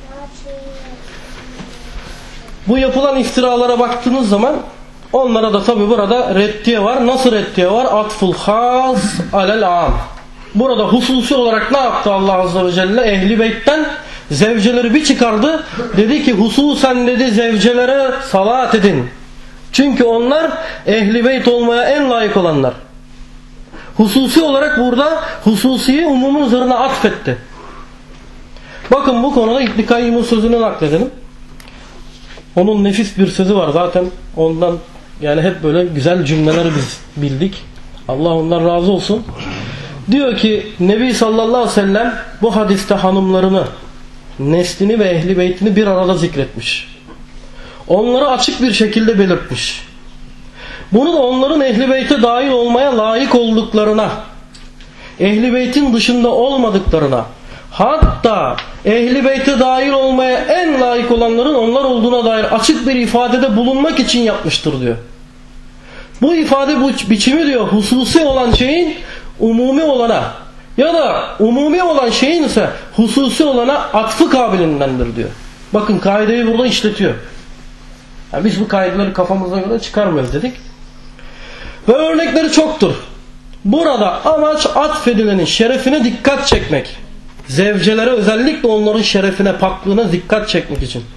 bu yapılan iftiralara baktığınız zaman onlara da tabi burada reddiye var. Nasıl reddiye var? Atful has alel am. Burada hususi olarak ne yaptı Allah Azze ve Celle? Ehli beytten zevceleri bir çıkardı. Dedi ki hususen dedi zevcelere salat edin. Çünkü onlar ehli beyt olmaya en layık olanlar. Hususi olarak burada hususiyi umumun üzerine atfetti. Bakın bu konuda İbn Kayyım'ın sözünü nakledelim. Onun nefis bir sözü var zaten ondan yani hep böyle güzel cümleleri biz bildik. Allah ondan razı olsun. Diyor ki Nebi sallallahu aleyhi ve sellem bu hadiste hanımlarını, neslini ve ehli beytini bir arada zikretmiş. Onları açık bir şekilde belirtmiş. Bunu da onların ehli beyte dahil olmaya layık olduklarına, ehli beytin dışında olmadıklarına, hatta ehli beyte dahil olmaya en layık olanların onlar olduğuna dair açık bir ifadede bulunmak için yapmıştır diyor. Bu ifade bu biçimi diyor hususi olan şeyin umumi olana ya da umumi olan şeyin ise hususi olana atfı kabilindendir diyor. Bakın kaideyi burada işletiyor. Yani biz bu kaideleri kafamıza göre çıkarmıyoruz dedik. Ve örnekleri çoktur. Burada amaç atfedilenin şerefine dikkat çekmek. Zevcelere özellikle onların şerefine, paklığına dikkat çekmek için.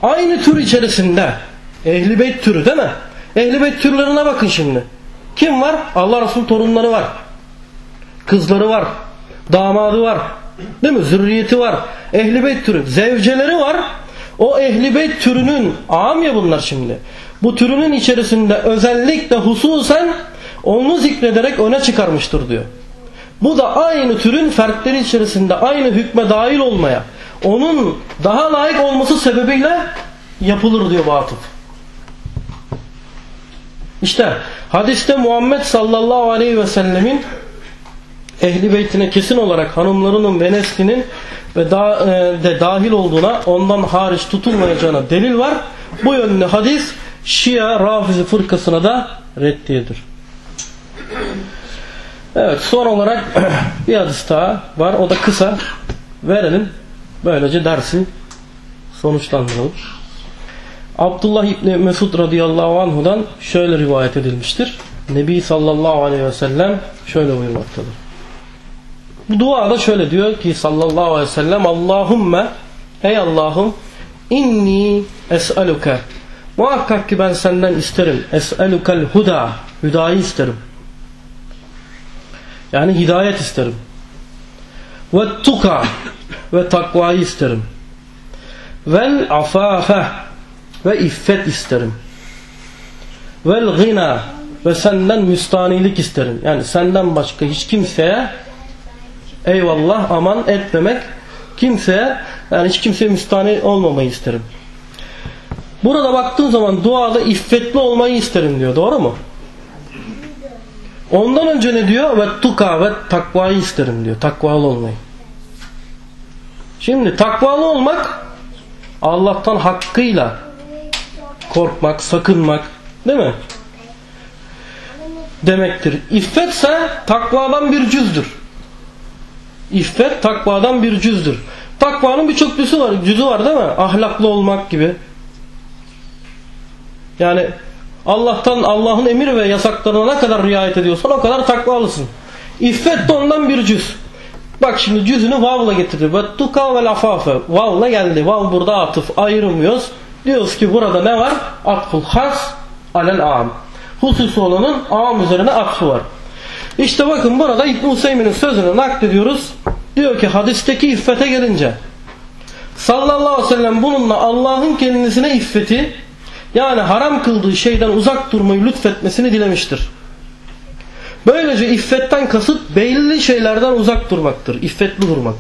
aynı tür içerisinde, Ehl-i Beyt türü değil mi? Ehl-i Beyt türlerine bakın şimdi. Kim var? Allah Resulü torunları var. Kızları var. Damadı var. Değil mi? Zürriyeti var. Ehl-i Beyt türü. Zevceleri var. O Ehl-i Beyt türünün, am ya bunlar şimdi. Bu türünün içerisinde özellikle hususen onu zikrederek öne çıkarmıştır diyor. Bu da aynı türün fertleri içerisinde aynı hükme dahil olmaya, onun daha layık olması sebebiyle yapılır diyor bu atıf. İşte hadiste Muhammed sallallahu aleyhi ve sellemin Ehl-i Beytine kesin olarak hanımlarının ve neslinin ve de dahil olduğuna, ondan hariç tutulmayacağına delil var. Bu yönlü hadis Şia Rafizi fırkasına da reddiyedir. Evet, son olarak bir hadis daha var. O da kısa. Verelim. Böylece dersi sonuçlandıralım. Abdullah İbni Mesud radıyallahu anhu'dan şöyle rivayet edilmiştir. Nebi sallallahu aleyhi ve sellem şöyle buyurmaktadır. Bu duada şöyle diyor ki sallallahu aleyhi ve sellem: Allahümme, ey Allah'ım, inni es'aluke, muhakkak ki ben senden isterim, es'alukel huda, hüdayı isterim. Yani hidayet isterim. Ve tuka, ve takvayı isterim. Vel afafe, ve iffet isterim. Vel gina, ve senden müstanilik isterim. Yani senden başka hiç kimseye eyvallah aman etmemek, kimseye, yani hiç kimseye müstani olmamayı isterim. Burada baktığın zaman duada iffetli olmayı isterim diyor. Doğru mu? Ondan önce ne diyor? Ve tuka, ve takvayı isterim diyor. Takvalı olmayı. Şimdi takvalı olmak Allah'tan hakkıyla korkmak, sakınmak, değil mi? Demektir. İffetse takvadan bir cüzdür. İffet takvadan bir cüzdür. Takvanın birçok cüzü var değil mi? Ahlaklı olmak gibi. Yani Allah'ın emir ve yasaklarına ne kadar riayet ediyorsan o kadar takvalısın. İffet de ondan bir cüz. Bak şimdi cüzünü vav'la getirdi. Ve tuka vel afafe. Vav'la geldi. Vav burada atıf. Ayırmıyoruz. Diyoruz ki burada ne var? Atful has alel am. Hususi olanın am üzerine atfı var. İşte bakın burada İbn-i Hüseyin'in sözünü naklediyoruz. Diyor ki hadisteki iffete gelince sallallahu aleyhi ve sellem bununla Allah'ın kendisine iffeti, yani haram kıldığı şeyden uzak durmayı lütfetmesini dilemiştir. Böylece iffetten kasıt belli şeylerden uzak durmaktır. İffetli durmak.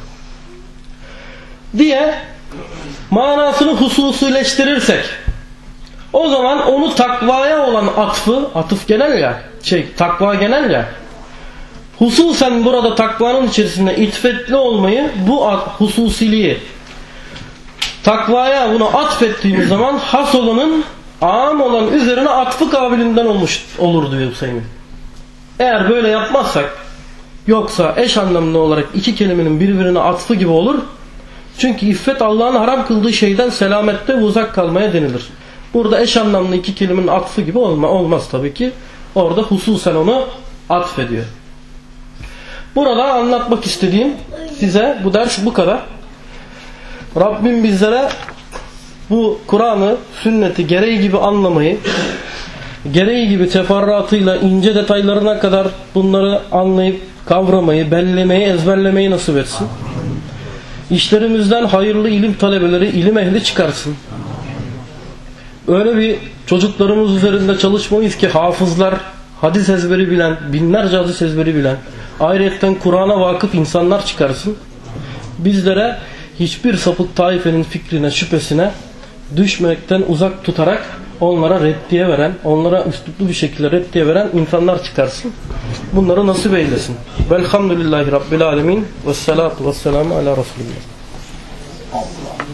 Diye manasını hususileştirirsek o zaman onu takvaya olan atfı, atıf genel ya, takva genel ya, hususen burada takvanın içerisinde iffetli olmayı, bu hususiliği takvaya bunu atfettiğimiz zaman has olanın am olan üzerine atfı kabilinden olur diyor Hüseyin. Eğer böyle yapmazsak, yoksa eş anlamlı olarak iki kelimenin birbirine atfı gibi olur. Çünkü iffet Allah'ın haram kıldığı şeyden selamette ve uzak kalmaya denilir. Burada eş anlamlı iki kelimenin atfı gibi olmaz tabii ki. Orada hususen onu atfediyor. Burada anlatmak istediğim size bu ders bu kadar. Rabbim bizlere bu Kur'an'ı, sünneti gereği gibi anlamayı, gereği gibi teferruatıyla ince detaylarına kadar bunları anlayıp kavramayı, bellemeyi, ezberlemeyi nasip etsin. İşlerimizden hayırlı ilim talebeleri, ilim ehli çıkarsın. Öyle bir çocuklarımız üzerinde çalışmayız ki hafızlar, hadis ezberi bilen, binlerce hadis ezberi bilen, ayrıyetten Kur'an'a vakıf insanlar çıkarsın. Bizlere hiçbir sapık taifenin fikrine, şüphesine düşmekten uzak tutarak onlara reddiye veren, onlara üsluplu bir şekilde reddiye veren insanlar çıkarsın. Bunları nasip eylesin. Velhamdülillahi Rabbil alemin. Vessalatu vesselamu ala Resulillah.